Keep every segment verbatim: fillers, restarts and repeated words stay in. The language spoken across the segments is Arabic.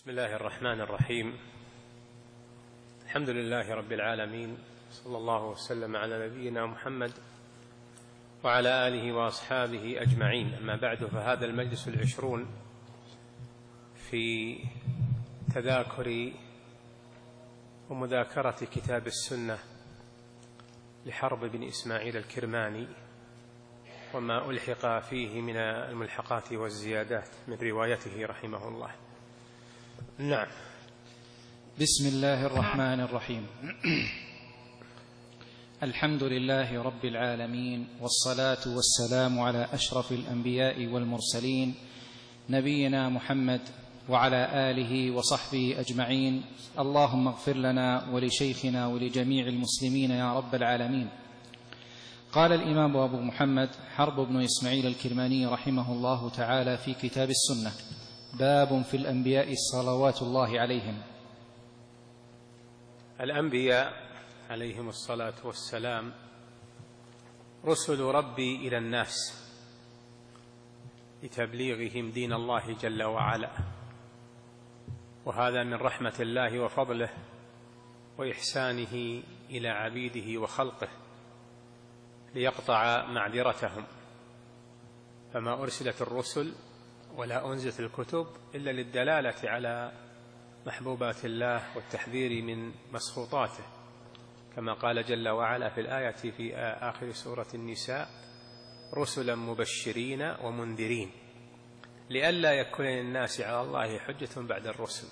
بسم الله الرحمن الرحيم. الحمد لله رب العالمين، صلى الله وسلم على نبينا محمد وعلى آله وأصحابه أجمعين. أما بعد، فهذا المجلس العشرون في تذاكر ومذاكرة كتاب السنة لحرب بن إسماعيل الكرماني وما ألحق فيه من الملحقات والزيادات من روايته رحمه الله. نعم. بسم الله الرحمن الرحيم. الحمد لله رب العالمين، والصلاة والسلام على أشرف الأنبياء والمرسلين، نبينا محمد وعلى آله وصحبه أجمعين. اللهم اغفر لنا ولشيخنا ولجميع المسلمين يا رب العالمين. قال الإمام أبو محمد حرب بن إسماعيل الكرماني رحمه الله تعالى في كتاب السنة: باب في الأنبياء صلوات الله عليهم. الأنبياء عليهم الصلاة والسلام رسل ربي إلى الناس لتبليغهم دين الله جل وعلا، وهذا من رحمة الله وفضله وإحسانه إلى عبيده وخلقه ليقطع معذرتهم. فما أرسلت الرسل ولا أنزلت الكتب إلا للدلالة على محبوبات الله والتحذير من مسخوطاته، كما قال جل وعلا في الآية في آخر سورة النساء: رسلا مبشرين ومنذرين لئلا يكون للناس على الله حجة بعد الرسل.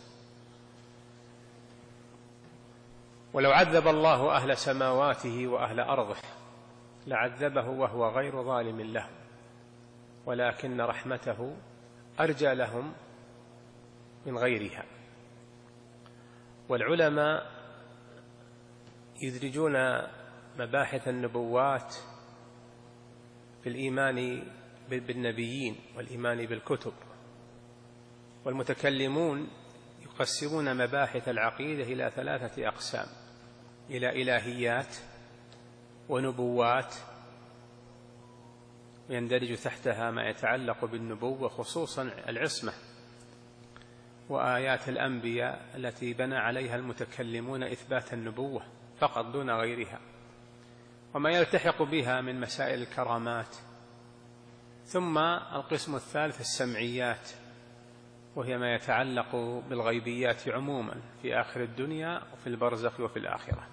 ولو عذب الله أهل سماواته وأهل أرضه لعذبه وهو غير ظالم له، ولكن رحمته أرجى لهم من غيرها. والعلماء يدرجون مباحث النبوات في الإيمان بالنبيين والإيمان بالكتب، والمتكلمون يقسمون مباحث العقيدة إلى ثلاثة أقسام: إلى إلهيات ونبوات، ويندرج تحتها ما يتعلق بالنبوة خصوصا العصمة، وآيات الأنبياء التي بنى عليها المتكلمون إثبات النبوة فقط دون غيرها، وما يلتحق بها من مسائل الكرامات. ثم القسم الثالث السمعيات، وهي ما يتعلق بالغيبيات عموما في آخر الدنيا وفي البرزخ وفي الآخرة.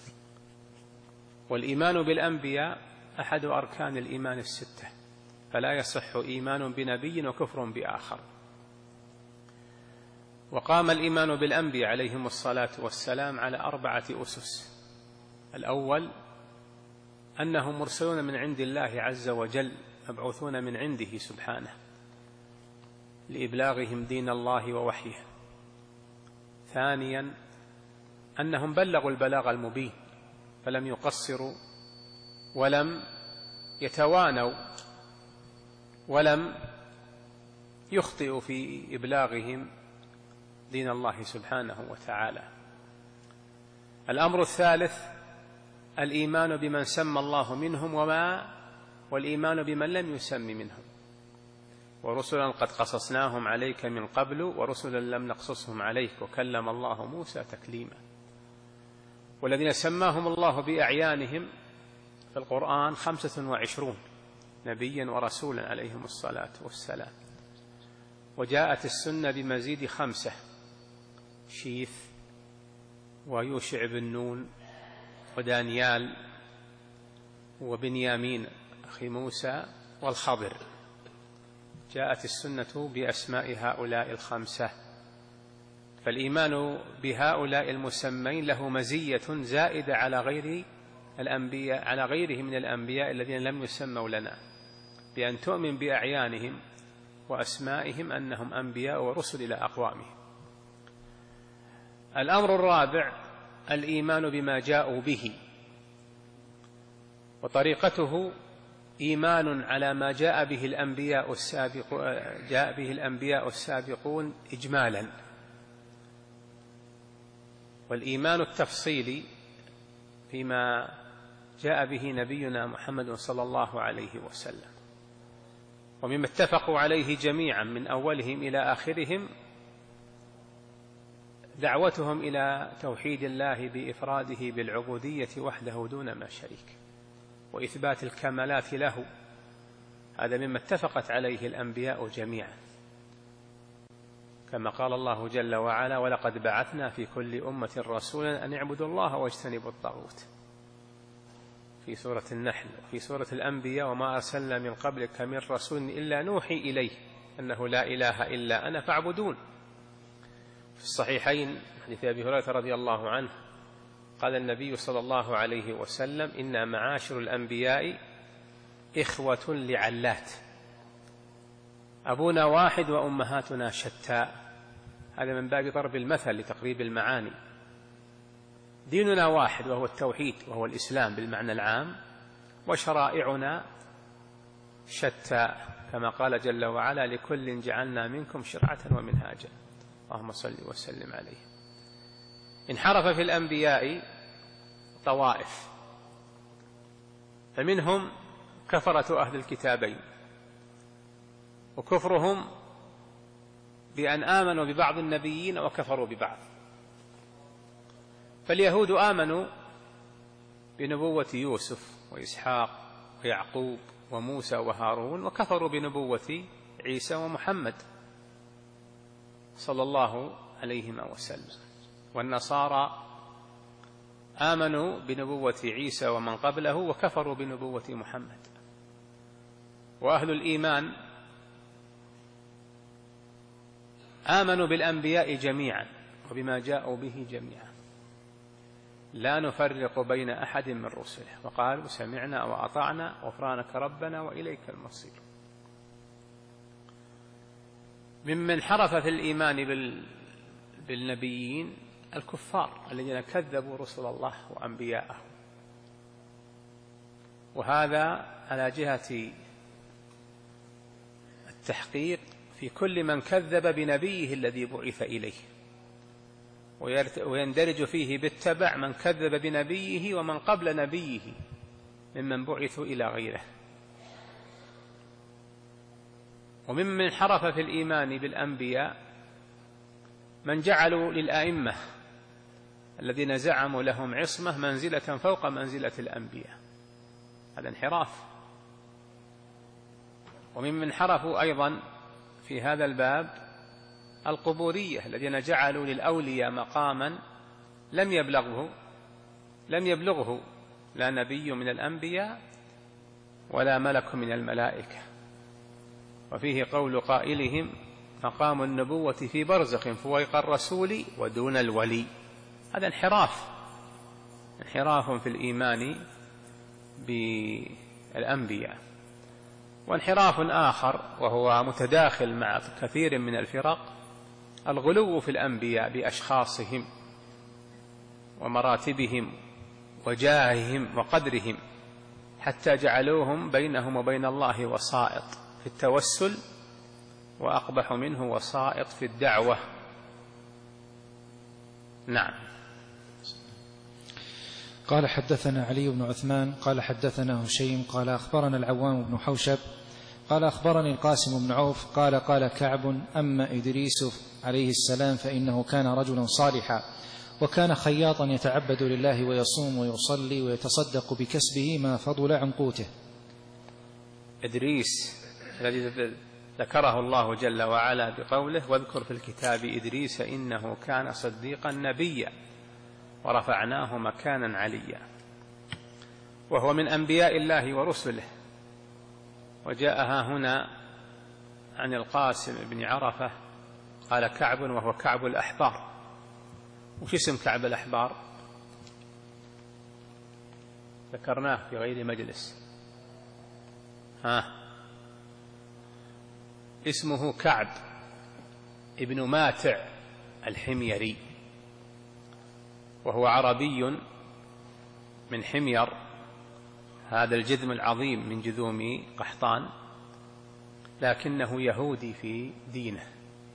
والإيمان بالأنبياء أحد أركان الإيمان الستة، فلا يصح إيمان بنبي وكفر بآخر. وقام الإيمان بالأنبياء عليهم الصلاة والسلام على أربعة أسس: الأول أنهم مرسلون من عند الله عز وجل، مبعوثون من عنده سبحانه لإبلاغهم دين الله ووحيه. ثانيا أنهم بلغوا البلاغ المبين، فلم يقصروا ولم يتوانوا ولم يخطئوا في إبلاغهم دين الله سبحانه وتعالى. الأمر الثالث الإيمان بمن سمى الله منهم وما والإيمان بمن لم يسم منهم، ورسلا قد قصصناهم عليك من قبل ورسلا لم نقصصهم عليك وكلم الله موسى تكليما. والذين سماهم الله بأعيانهم في القرآن خمسة وعشرون نبيا ورسولا عليهم الصلاة والسلام. وجاءت السنة بمزيد خمسة: شيث ويوشع بن نون ودانيال وبنيامين أخي موسى والخضر. جاءت السنة بأسماء هؤلاء الخمسة. فالإيمان بهؤلاء المسمين له مزية زائدة على غير الأنبياء على غيره من الأنبياء الذين لم يسموا لنا، بأن تؤمن بأعيانهم وأسمائهم أنهم أنبياء ورسل إلى أقوامهم. الأمر الرابع الإيمان بما جاءوا به، وطريقته إيمان على ما جاء به الأنبياء السابقون جاء به الأنبياء السابقون إجمالا، والإيمان التفصيلي فيما جاء به نبينا محمد صلى الله عليه وسلم. ومما اتفقوا عليه جميعا من أولهم إلى آخرهم دعوتهم إلى توحيد الله بإفراده بالعبودية وحده دون ما شريك، وإثبات الكمالات له. هذا مما اتفقت عليه الأنبياء جميعا، كما قال الله جل وعلا: ولقد بعثنا في كل أمة رسولا أن اعبدوا الله واجتنبوا الطاغوت، في سورة النحل. وفي سورة الأنبياء: وما أرسلنا من قبلك من رسول إلا نوحي إليه أنه لا إله إلا أنا فاعبدون. في الصحيحين حديث أبي هريرة رضي الله عنه قال النبي صلى الله عليه وسلم: إنا معاشر الأنبياء إخوة لعلات، أبونا واحد وأمهاتنا شتى. هذا من باب ضرب المثل لتقريب المعاني. ديننا واحد وهو التوحيد وهو الإسلام بالمعنى العام، وشرائعنا شتى، كما قال جل وعلا: لكل جعلنا منكم شرعة ومنهاجا. اللهم صل وسلم عليه. انحرف في الأنبياء طوائف، فمنهم كفرة أهل الكتابين، وكفرهم بأن آمنوا ببعض النبيين وكفروا ببعض. فاليهود آمنوا بنبوة يوسف وإسحاق ويعقوب وموسى وهارون، وكفروا بنبوة عيسى ومحمد صلى الله عليهما وسلم. والنصارى آمنوا بنبوة عيسى ومن قبله وكفروا بنبوة محمد. وأهل الإيمان آمنوا بالأنبياء جميعا وبما جاءوا به جميعا، لا نفرق بين أحد من رسله، وقالوا: سمعنا وأطعنا غفرانك ربنا وإليك المصير. ممن حرف في الإيمان بالنبيين الكفار الذين كذبوا رسل الله وأنبياءه، وهذا على جهة التحقيق في كل من كذب بنبيه الذي بعث إليه، ويندرج فيه بالتبع من كذب بنبيه ومن قبل نبيه ممن بعثوا إلى غيره. وممن حرف في الإيمان بالأنبياء من جعلوا للأئمة الذين زعموا لهم عصمة منزلة فوق منزلة الأنبياء، هذا انحراف. وممن حرفوا أيضا في هذا الباب القبورية الذين جعلوا للأولياء مقاما لم يبلغه لم يبلغه لا نبي من الأنبياء ولا ملك من الملائكة. وفيه قول قائلهم: مقام النبوة في برزخ فوق الرسول ودون الولي. هذا انحراف انحراف في الإيمان بالأنبياء. وانحراف آخر وهو متداخل مع كثير من الفرق الغلو في الأنبياء بأشخاصهم ومراتبهم وجاههم وقدرهم، حتى جعلوهم بينهم وبين الله وسائط في التوسل، وأقبح منه وسائط في الدعوة. نعم. قال: حدثنا علي بن عثمان قال حدثنا هشيم قال أخبرنا العوام بن حوشب قال أخبرني القاسم بن عوف قال قال كعب: أما إدريس عليه السلام فإنه كان رجلا صالحا، وكان خياطا يتعبد لله ويصوم ويصلي ويتصدق بكسبه ما فضل عن قوته. إدريس الذي ذكره الله جل وعلا بقوله: واذكر في الكتاب إدريس إنه كان صديقا نبيا ورفعناه مكانا عليا. وهو من أنبياء الله ورسله. وجاءها هنا عن القاسم بن عرفة قال كعب وهو كعب الأحبار. وش اسم كعب الأحبار؟ ذكرناه في غير مجلس. ها اسمه كعب ابن ماتع الحميري، وهو عربي من حمير، هذا الجذم العظيم من جذوم قحطان، لكنه يهودي في دينه،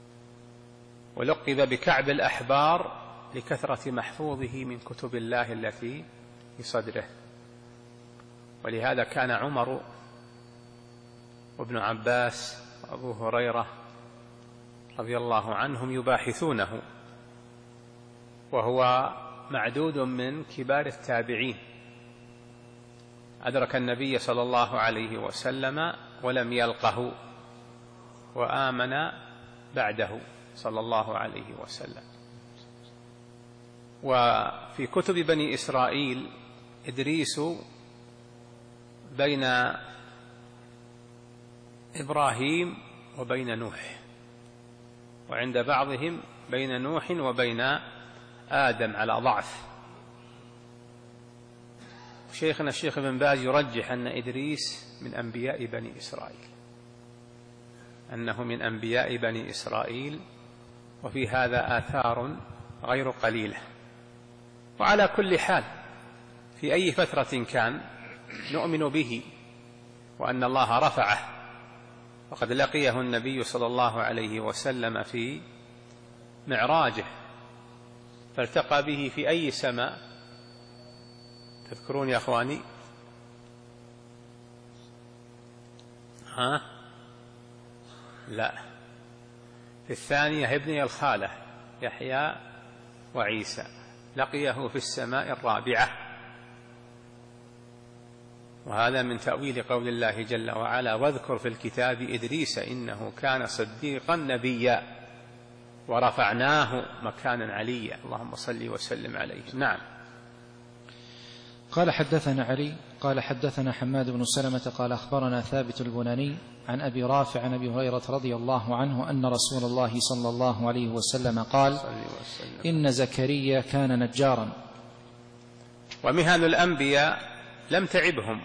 ولقب بكعب الأحبار لكثرة محفوظه من كتب الله التي في صدره. ولهذا كان عمر وابن عباس وأبو هريرة رضي الله عنهم يباحثونه وهو معدود من كبار التابعين، أدرك النبي صلى الله عليه وسلم ولم يلقه، وآمن بعده صلى الله عليه وسلم. وفي كتب بني إسرائيل إدريس بين إبراهيم وبين نوح، وعند بعضهم بين نوح وبين آدم على ضعف. شيخنا الشيخ ابن باز يرجح أن إدريس من أنبياء بني إسرائيل، أنه من أنبياء بني إسرائيل، وفي هذا آثار غير قليلة. وعلى كل حال في أي فترة كان نؤمن به، وأن الله رفعه، وقد لقيه النبي صلى الله عليه وسلم في معراجه، فالتقى به في أي سماء تذكرون يا أخواني؟ ها؟ لا، في الثانية ابني الخالة يحيى وعيسى، لقيه في السماء الرابعة. وهذا من تأويل قول الله جل وعلا: واذكر في الكتاب إدريس إنه كان صديقا نبيا ورفعناه مكانا عليا. اللهم صل وسلم عليه. نعم. قال حدثنا علي قال حدثنا حماد بن سلمة قال أخبرنا ثابت البناني عن أبي رافع عن أبي هريرة رضي الله عنه أن رسول الله صلى الله عليه وسلم قال: إن زكريا كان نجارا. ومهن الأنبياء لم تعبهم،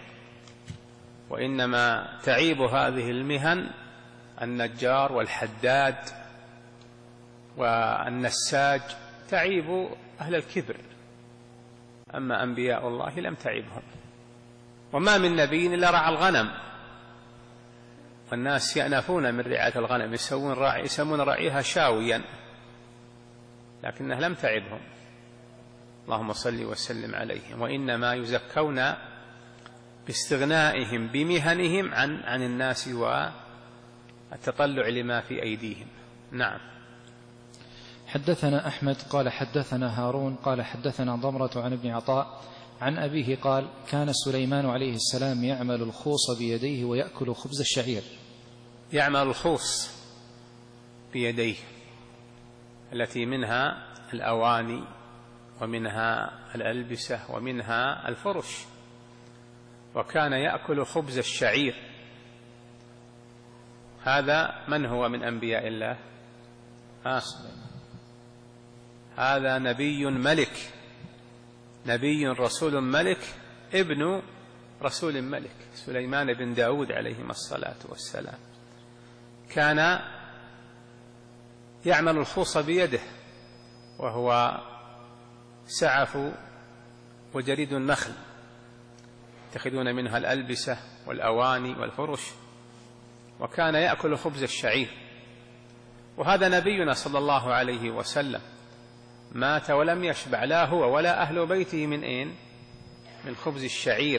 وإنما تعيب هذه المهن النجار والحداد والنساج، تعيب أهل الكبر، أما أنبياء الله لم تعبهم. وما من نبي إلا رعى الغنم، والناس يأنفون من رعاية الغنم، يسمون راعي يسمون راعيها شاويا، لكنها لم تعبهم. اللهم صل وسلم عليهم. وإنما يزكون باستغنائهم بمهنهم عن عن الناس والتطلع لما في أيديهم. نعم. حدثنا أحمد قال حدثنا هارون قال حدثنا ضمرة عن ابن عطاء عن أبيه قال: كان سليمان عليه السلام يعمل الخوص بيديه ويأكل خبز الشعير. يعمل الخوص بيديه، التي منها الأواني ومنها الألبسة ومنها الفرش. وكان يأكل خبز الشعير. هذا من هو من أنبياء الله؟ ها؟ هذا نبي ملك، نبي رسول ملك، ابن رسول ملك، سليمان بن داود عليهما الصلاة والسلام. كان يعمل الخوص بيده، وهو سعف وجريد النخل، يتخذون منها الألبسة والأواني والفرش. وكان يأكل خبز الشعير. وهذا نبينا صلى الله عليه وسلم مات ولم يشبع لا هو ولا أهل بيته من أين؟ من خبز الشعير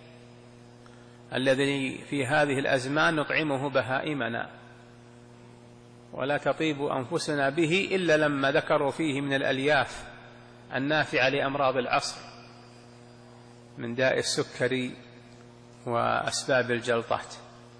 الذي في هذه الأزمان نطعمه بهائمنا، ولا تطيب أنفسنا به إلا لما ذكروا فيه من الألياف النافعة لأمراض العصر، من داء السكري وأسباب الجلطات.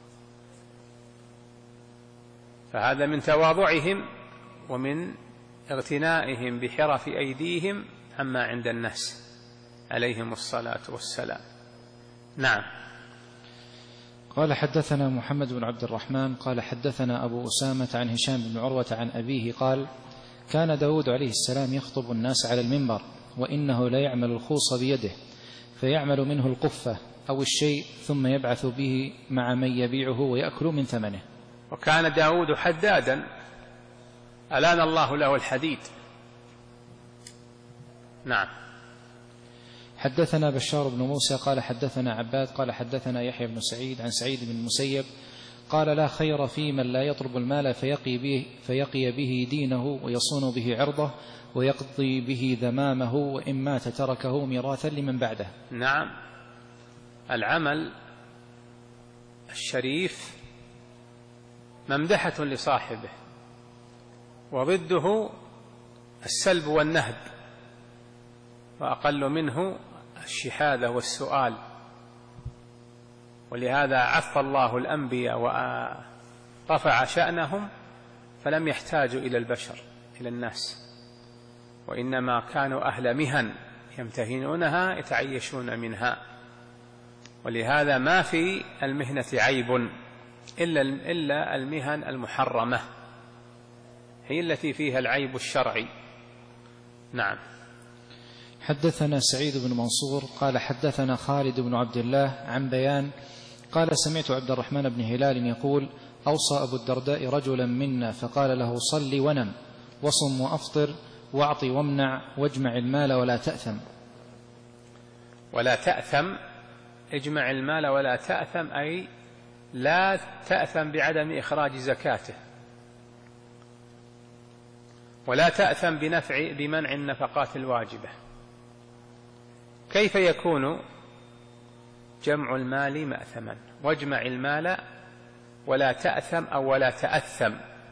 فهذا من تواضعهم ومن اغتنائهم بحرف أيديهم عما عند الناس عليهم الصلاة والسلام. نعم. قال حدثنا محمد بن عبد الرحمن قال حدثنا أبو أسامة عن هشام بن عروة عن أبيه قال: كان داود عليه السلام يخطب الناس على المنبر، وإنه لا يعمل الخوص بيده، فيعمل منه القفة أو الشيء، ثم يبعث به مع من يبيعه ويأكل من ثمنه. وكان داود حدادا، ألان الله له الحديد. نعم. حدثنا بشار بن موسى قال حدثنا عباد قال حدثنا يحيى بن سعيد عن سعيد بن المسيب قال: لا خير في من لا يطلب المال فيقي به, فيقي به دينه ويصون به عرضه ويقضي به ذمامه، وإن مات تركه ميراثا لمن بعده. نعم. العمل الشريف ممدحة لصاحبه، وضده السلب والنهب وأقل منه الشهادة والسؤال. ولهذا عف الله الأنبياء ورفع شأنهم، فلم يحتاجوا إلى البشر، إلى الناس، وإنما كانوا أهل مهن يمتهنونها يتعيشون منها. ولهذا ما في المهنة عيب إلا إلا المهن المحرمة هي التي فيها العيب الشرعي. نعم. حدثنا سعيد بن منصور قال حدثنا خالد بن عبد الله عن بيان قال سمعت عبد الرحمن بن هلال يقول أوصى أبو الدرداء رجلا منا فقال له صل ونم وصم وأفطر واعط وامنع واجمع المال ولا تأثم. ولا تأثم، اجمع المال ولا تأثم، أي لا تأثم بعدم إخراج زكاته، ولا تأثم بنفع بمنع النفقات الواجبة. كيف يكون جمع المال مأثما؟ واجمع المال ولا تأثم أو ولا تأثم،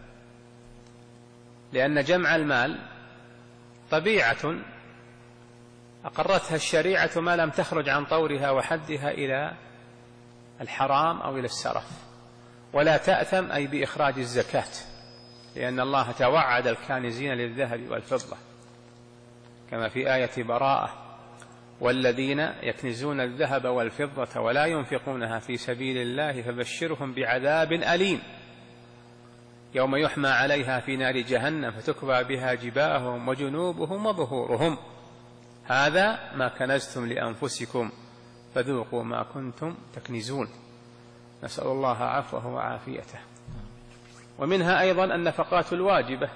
لأن جمع المال طبيعة أقرتها الشريعة ما لم تخرج عن طورها وحدها إلى الحرام أو إلى السرف. ولا تأثم أي بإخراج الزكاة، لأن الله توعد الكانزين للذهب والفضة كما في آية براءة: والذين يكنزون الذهب والفضة ولا ينفقونها في سبيل الله فبشرهم بعذاب أليم يوم يحمى عليها في نار جهنم فتكوى بها جباههم وجنوبهم وظهورهم هذا ما كنزتم لأنفسكم فذوقوا ما كنتم تكنزون. نسأل الله عفوه وعافيته. ومنها أيضا النفقات الواجبة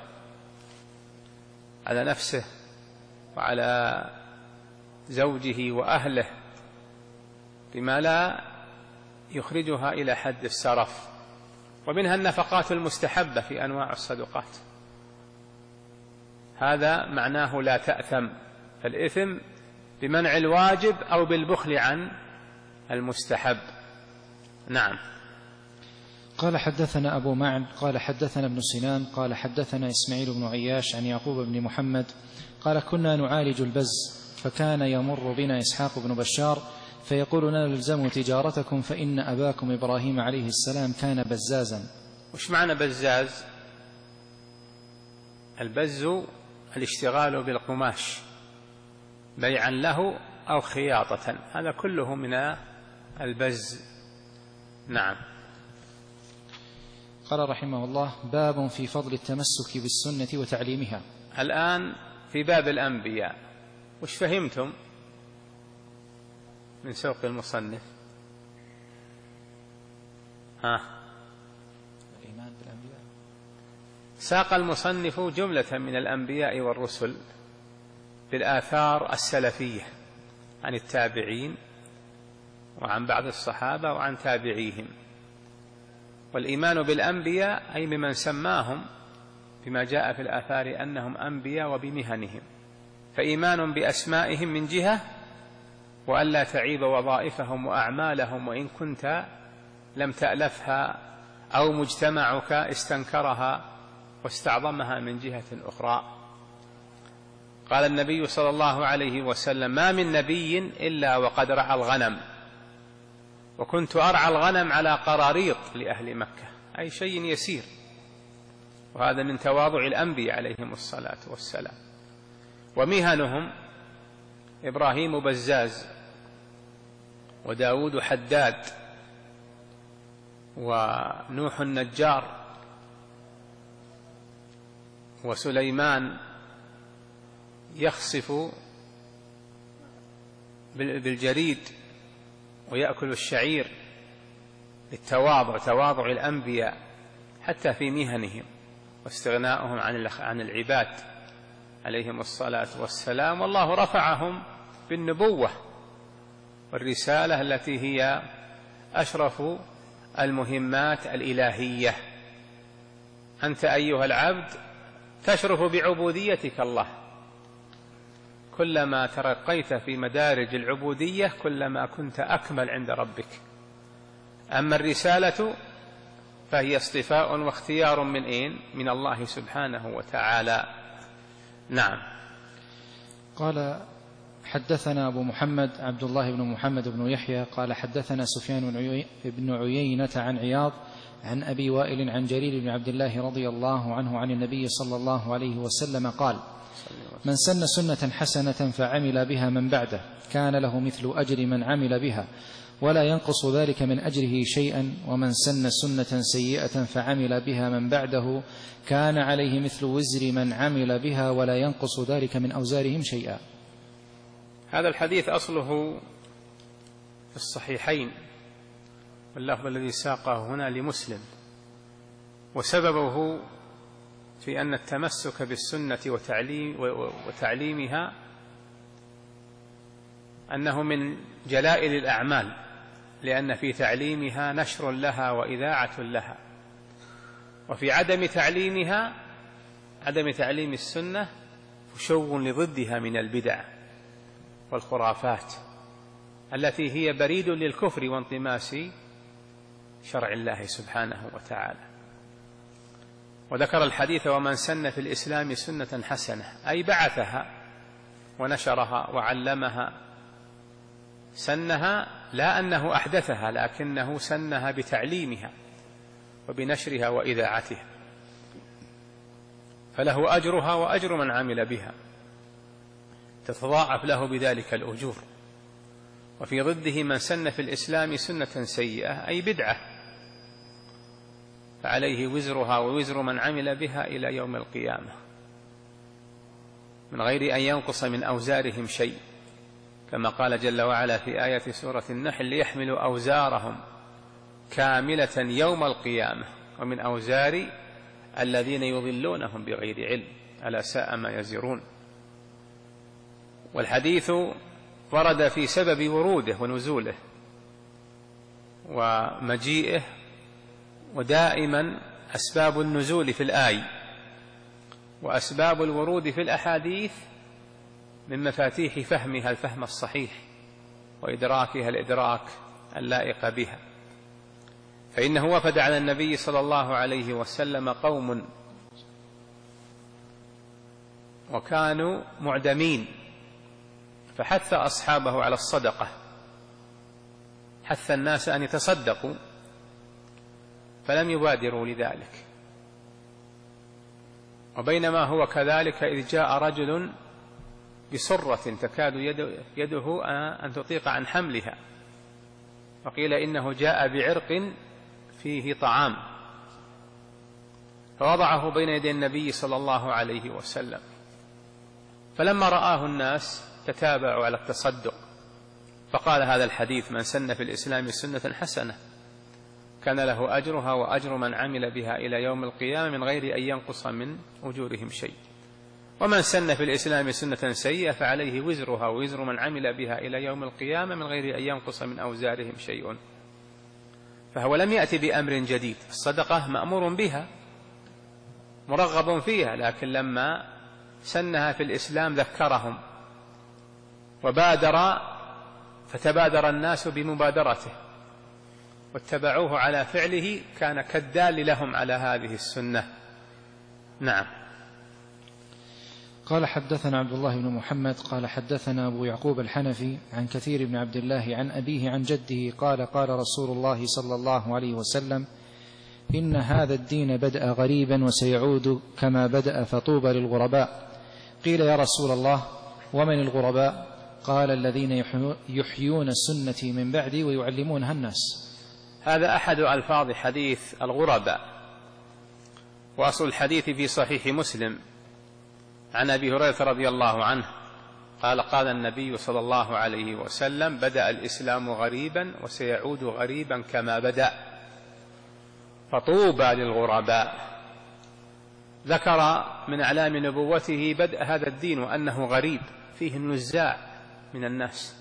على نفسه وعلى زوجه وأهله بما لا يخرجها إلى حد السرف. ومنها النفقات المستحبة في أنواع الصدقات، هذا معناه لا تأثم، فالإثم بمنع الواجب أو بالبخل عن المستحب. نعم. قال حدثنا أبو معن قال حدثنا ابن سنان قال حدثنا إسماعيل بن عياش عن يعقوب بن محمد قال كنا نعالج البز فكان يمر بنا إسحاق بن بشار فيقول لا نلزموا تجارتكم فإن أباكم إبراهيم عليه السلام كان بزازا. وش معنى بزاز؟ البز الاشتغال بالقماش بيعا له أو خياطة، هذا كله من البز. نعم. قال رحمه الله باب في فضل التمسك بالسنة وتعليمها. الآن في باب الأنبياء، وش فهمتم من سوق المصنف؟ ها؟ الإيمان بالأنبياء. ساق المصنف جملة من الأنبياء والرسل بالآثار السلفية عن التابعين وعن بعض الصحابة وعن تابعيهم. والإيمان بالأنبياء أي بمن سماهم بما جاء في الآثار أنهم أنبياء وبمهنهم، فإيمان بأسمائهم من جهة، وألا تعيب وظائفهم وأعمالهم وإن كنت لم تألفها أو مجتمعك استنكرها واستعظمها من جهة أخرى. قال النبي صلى الله عليه وسلم ما من نبي إلا وقد رعى الغنم، وكنت أرعى الغنم على قراريط لأهل مكة، أي شيء يسير. وهذا من تواضع الأنبياء عليهم الصلاة والسلام. ومهنهم إبراهيم بزاز، وداود حداد، ونوح النجار، وسليمان يخصف بالجريد ويأكل الشعير للتواضع، تواضع الأنبياء حتى في مهنهم واستغناؤهم عن العباد عليهم الصلاة والسلام. والله رفعهم بالنبوة والرسالة التي هي أشرف المهمات الإلهية. أنت أيها العبد تشرف بعبوديتك الله، كلما ترقيت في مدارج العبودية كلما كنت أكمل عند ربك. أما الرسالة فهي اصطفاء واختيار من إين؟ من الله سبحانه وتعالى. نعم. قال حدثنا أبو محمد عبد الله بن محمد بن يحيى قال حدثنا سفيان بن عيينة عن عياض عن أبي وائل عن جرير بن عبد الله رضي الله عنه عن النبي صلى الله عليه وسلم قال: من سن سنة حسنة فعمل بها من بعده كان له مثل أجر من عمل بها ولا ينقص ذلك من أجره شيئا، ومن سن سنة سيئة فعمل بها من بعده كان عليه مثل وزر من عمل بها ولا ينقص ذلك من أوزارهم شيئا. هذا الحديث أصله في الصحيحين، واللفظ الذي ساقه هنا لمسلم، وسببه في أن التمسك بالسنة وتعليم وتعليمها أنه من جلائل الأعمال، لأن في تعليمها نشر لها وإذاعة لها، وفي عدم تعليمها عدم تعليم السنة فشو لضدها من البدع والخرافات التي هي بريد للكفر وانطماس شرع الله سبحانه وتعالى. وذكر الحديث: ومن سن في الإسلام سنة حسنة، أي بعثها ونشرها وعلمها، سنها لا أنه أحدثها، لكنه سنها بتعليمها وبنشرها وإذاعتها، فله أجرها وأجر من عمل بها، تتضاعف له بذلك الأجور. وفي ضده من سن في الإسلام سنة سيئة، أي بدعة، فعليه وزرها ووزر من عمل بها إلى يوم القيامة من غير أن ينقص من أوزارهم شيء، كما قال جل وعلا في آية سورة النحل: ليحملوا أوزارهم كاملة يوم القيامة ومن أوزار الذين يضلونهم بغير علم ألا ساء ما يزرون. والحديث ورد في سبب وروده ونزوله ومجيئه، ودائما أسباب النزول في الآي وأسباب الورود في الأحاديث من مفاتيح فهمها الفهم الصحيح وإدراكها الإدراك اللائق بها. فإنه وفد على النبي صلى الله عليه وسلم قوم وكانوا معدمين، فحث أصحابه على الصدقة، حث الناس أن يتصدقوا، فلم يبادروا لذلك. وبينما هو كذلك إذ جاء رجل بسرة تكاد يده أن تطيق عن حملها، وقيل إنه جاء بعرق فيه طعام، فوضعه بين يدي النبي صلى الله عليه وسلم، فلما رآه الناس تتابعوا على التصدق، فقال هذا الحديث: من سن في الإسلام سنة حسنة كان له أجرها وأجر من عمل بها إلى يوم القيامة من غير أن ينقص من أجورهم شيء، ومن سن في الإسلام سنة سيئة فعليه وزرها ووزر من عمل بها إلى يوم القيامة من غير أن ينقص من أوزارهم شيء. فهو لم يأتي بأمر جديد، الصدقة مأمور بها مرغب فيها، لكن لما سنها في الإسلام ذكرهم وبادر، فتبادر الناس بمبادرته واتبعوه على فعله، كان كالدال لهم على هذه السنة. نعم. قال حدثنا عبد الله بن محمد قال حدثنا أبو يعقوب الحنفي عن كثير بن عبد الله عن أبيه عن جده قال: قال رسول الله صلى الله عليه وسلم: إن هذا الدين بدأ غريبا وسيعود كما بدأ فطوبى للغرباء. قيل: يا رسول الله ومن الغرباء؟ قال: الذين يحيون السنة من بعدي ويعلمونها الناس. هذا أحد ألفاظ حديث الغرباء، وأصل الحديث في صحيح مسلم عن أبي هريرة رضي الله عنه قال: قال النبي صلى الله عليه وسلم: بدأ الإسلام غريبا وسيعود غريبا كما بدأ فطوبى للغرباء. ذكر من أعلام نبوته بدء هذا الدين وأنه غريب فيه النزاع من الناس،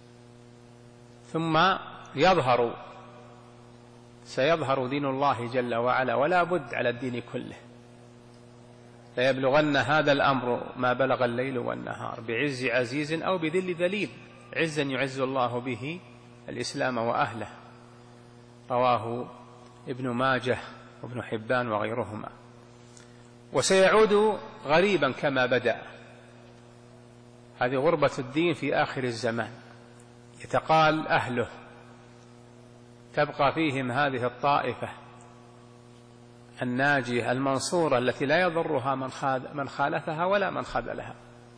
ثم يظهر سيظهر دين الله جل وعلا، ولا بد على الدين كله، ليبلغن هذا الأمر ما بلغ الليل والنهار بعز عزيز أو بذل ذليل، عزا يعز الله به الإسلام وأهله. رواه ابن ماجه وابن حبان وغيرهما. وسيعود غريبا كما بدأ، هذه غربة الدين في آخر الزمان، يتقال أهله، تبقى فيهم هذه الطائفة الناجية المنصورة التي لا يضرها من خالفها ولا من خذلها.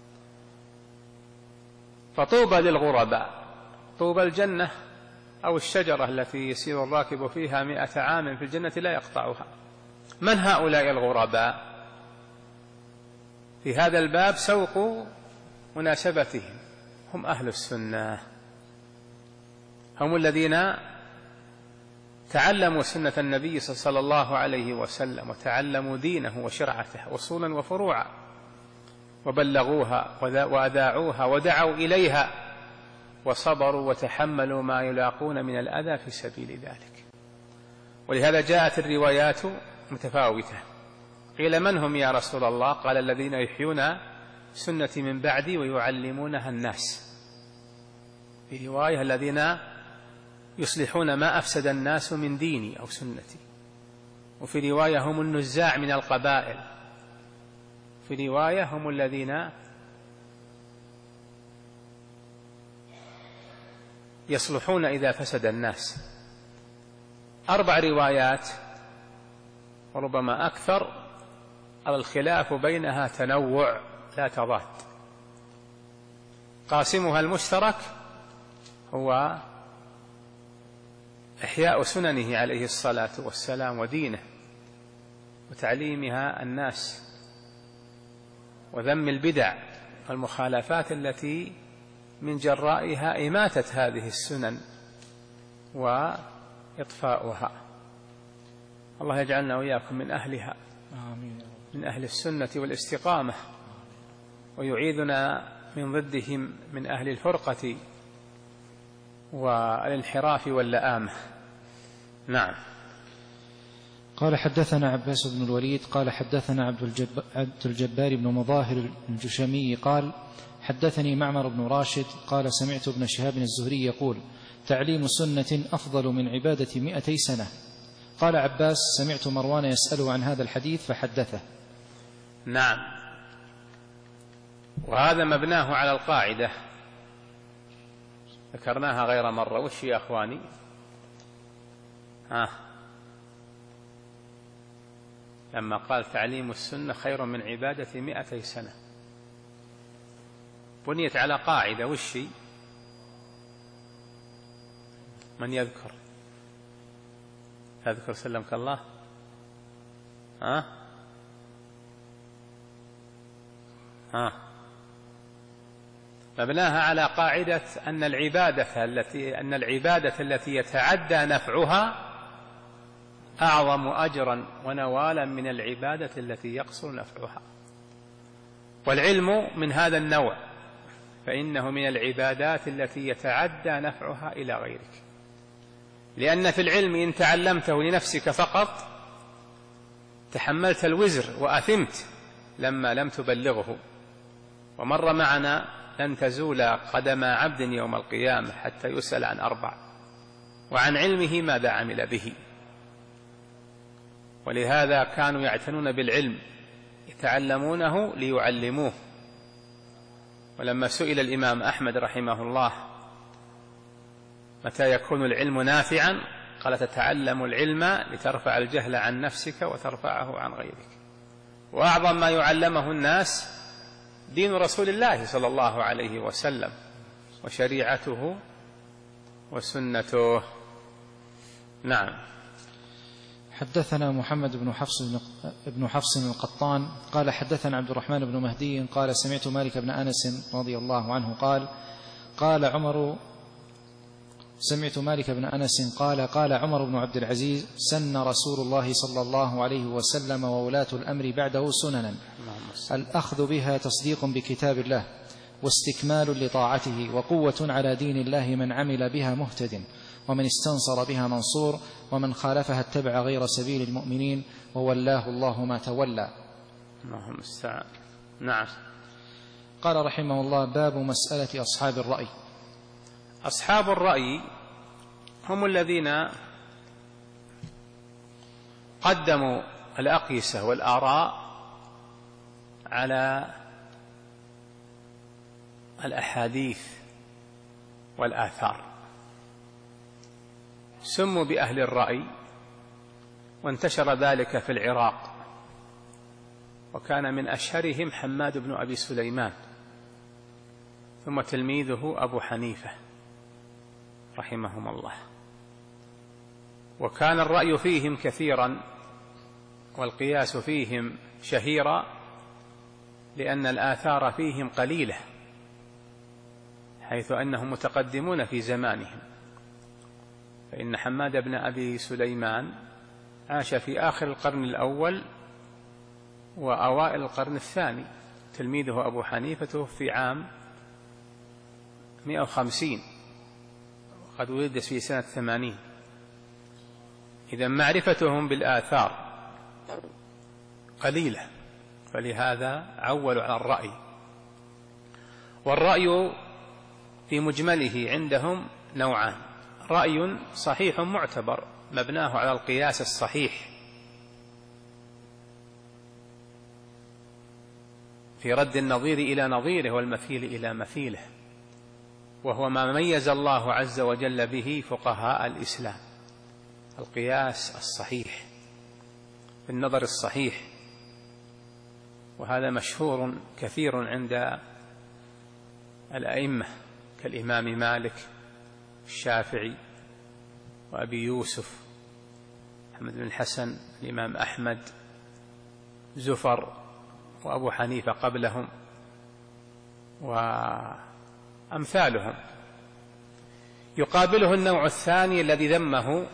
فطوبى للغرباء، طوبى الجنة أو الشجرة التي يسير الراكب فيها مئة عام في الجنة لا يقطعها. من هؤلاء الغرباء؟ في هذا الباب سوق مناسبتهم، هم أهل السنة، هم الذين تعلموا سنة النبي صلى الله عليه وسلم وتعلموا دينه وشرعته أصولا وفروعا، وبلغوها وأذاعوها ودعوا إليها، وصبروا وتحملوا ما يلاقون من الأذى في سبيل ذلك. ولهذا جاءت الروايات متفاوتة. قيل من هم يا رسول الله؟ قال الذين يحيون سنتي من بعدي ويعلمونها الناس. في رواية الذين يصلحون ما أفسد الناس من ديني أو سنتي. وفي رواية هم النزاع من القبائل. في رواية هم الذين يصلحون إذا فسد الناس. أربع روايات وربما أكثر، الخلاف بينها تنوع لا تضاد. قاسمها المشترك هو إحياء سننه عليه الصلاة والسلام ودينه وتعليمها الناس، وذم البدع والمخالفات التي من جرائها إماتة هذه السنن وإطفاؤها. الله يجعلنا وإياكم من أهلها، من أهل السنة والاستقامة، ويعيذنا من ضدهم من أهل الفرقة والانحراف واللآمة. نعم. قال حدثنا عباس بن الوليد قال حدثنا عبد, الجب... عبد الجبار بن مظاهر الجشمي قال حدثني معمر بن راشد قال سمعت ابن شهاب الزهري يقول تعليم سنة أفضل من عبادة مئتي سنة. قال عباس سمعت مروان يسأله عن هذا الحديث فحدثه. نعم. وهذا مبناه على القاعدة ذكرناها غير مرة. وش يا أخواني؟ ها لما قال تعليم السنة خير من عبادة مئتي سنة، بنيت على قاعدة. وش من يذكر؟ تذكر سلمك الله؟ ها ها مبناها على قاعدة أن العبادة التي أن العبادة التي يتعدى نفعها أعظم أجرا ونوالا من العبادة التي يقصر نفعها. والعلم من هذا النوع، فإنه من العبادات التي يتعدى نفعها إلى غيرك، لأن في العلم إن تعلمته لنفسك فقط تحملت الوزر وأثمت لما لم تبلغه. ومر معنا لن تزول قدم عبد يوم القيامة حتى يسأل عن أربع: وعن علمه ماذا عمل به. ولهذا كانوا يعتنون بالعلم، يتعلمونه ليعلموه. ولما سئل الإمام أحمد رحمه الله متى يكون العلم نافعا، قال: تتعلم العلم لترفع الجهل عن نفسك وترفعه عن غيرك. وأعظم ما يعلمه الناس دين رسول الله صلى الله عليه وسلم وشريعته وسنته. نعم. حدثنا محمد بن حفص بن حفص القطان قال حدثنا عبد الرحمن بن مهدي قال سمعت مالك بن أنس رضي الله عنه قال قال عمر سمعت مالك بن أنس قال قال عمر بن عبد العزيز: سن رسول الله صلى الله عليه وسلم وولاة الأمر بعده سننا الأخذ بها تصديق بكتاب الله واستكمال لطاعته وقوة على دين الله، من عمل بها مهتد ومن استنصر بها منصور ومن خالفها اتبع غير سبيل المؤمنين وولاه الله ما تولى. اللهم استعان. نعم. قال رحمه الله: باب مسألة أصحاب الرأي. أصحاب الرأي هم الذين قدموا الأقيسة والآراء على الأحاديث والآثار. سموا بأهل الرأي، وانتشر ذلك في العراق، وكان من أشهرهم حماد بن أبي سليمان، ثم تلميذه أبو حنيفة رحمهم الله. وكان الرأي فيهم كثيرا والقياس فيهم شهيرا، لأن الآثار فيهم قليلة، حيث أنهم متقدمون في زمانهم. فإن حماد بن أبي سليمان عاش في آخر القرن الأول وأوائل القرن الثاني. تلميذه أبو حنيفة توفي عام مئة وخمسين، وقد ولد في سنة ثمانين. إذا معرفتهم بالآثار قليلة، فلهذا عولوا على الرأي. والرأي في مجمله عندهم نوعان: رأي صحيح معتبر مبناه على القياس الصحيح في رد النظير إلى نظيره والمثيل إلى مثيله، وهو ما ميز الله عز وجل به فقهاء الإسلام، القياس الصحيح بالنظر الصحيح. وهذا مشهور كثير عند الأئمة كالإمام مالك، الشافعي، وأبي يوسف، محمد بن الحسن، الإمام أحمد، زفر، وأبو حنيفة قبلهم، وأمثالهم. يقابله النوع الثاني الذي ذمه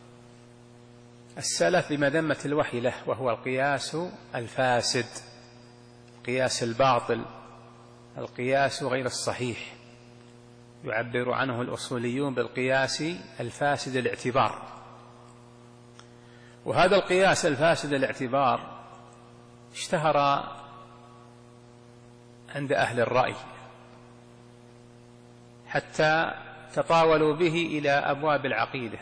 السلف بمذمة الوحي له، وهو القياس الفاسد، القياس الباطل، القياس غير الصحيح. يعبر عنه الأصوليون بالقياس الفاسد الاعتبار. وهذا القياس الفاسد الاعتبار اشتهر عند أهل الرأي، حتى تطاولوا به إلى أبواب العقيدة.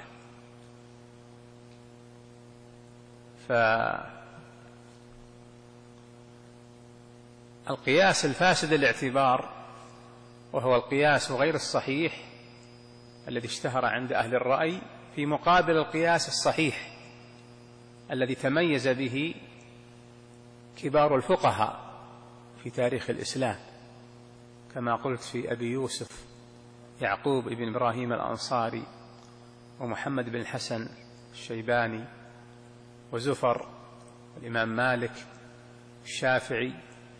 فالقياس الفاسد الاعتبار، وهو القياس غير الصحيح الذي اشتهر عند أهل الرأي، في مقابل القياس الصحيح الذي تميز به كبار الفقهاء في تاريخ الإسلام، كما قلت في أبي يوسف يعقوب بن إبراهيم الأنصاري، ومحمد بن الحسن الشيباني، وزفر، والإمام مالك، الشافعي،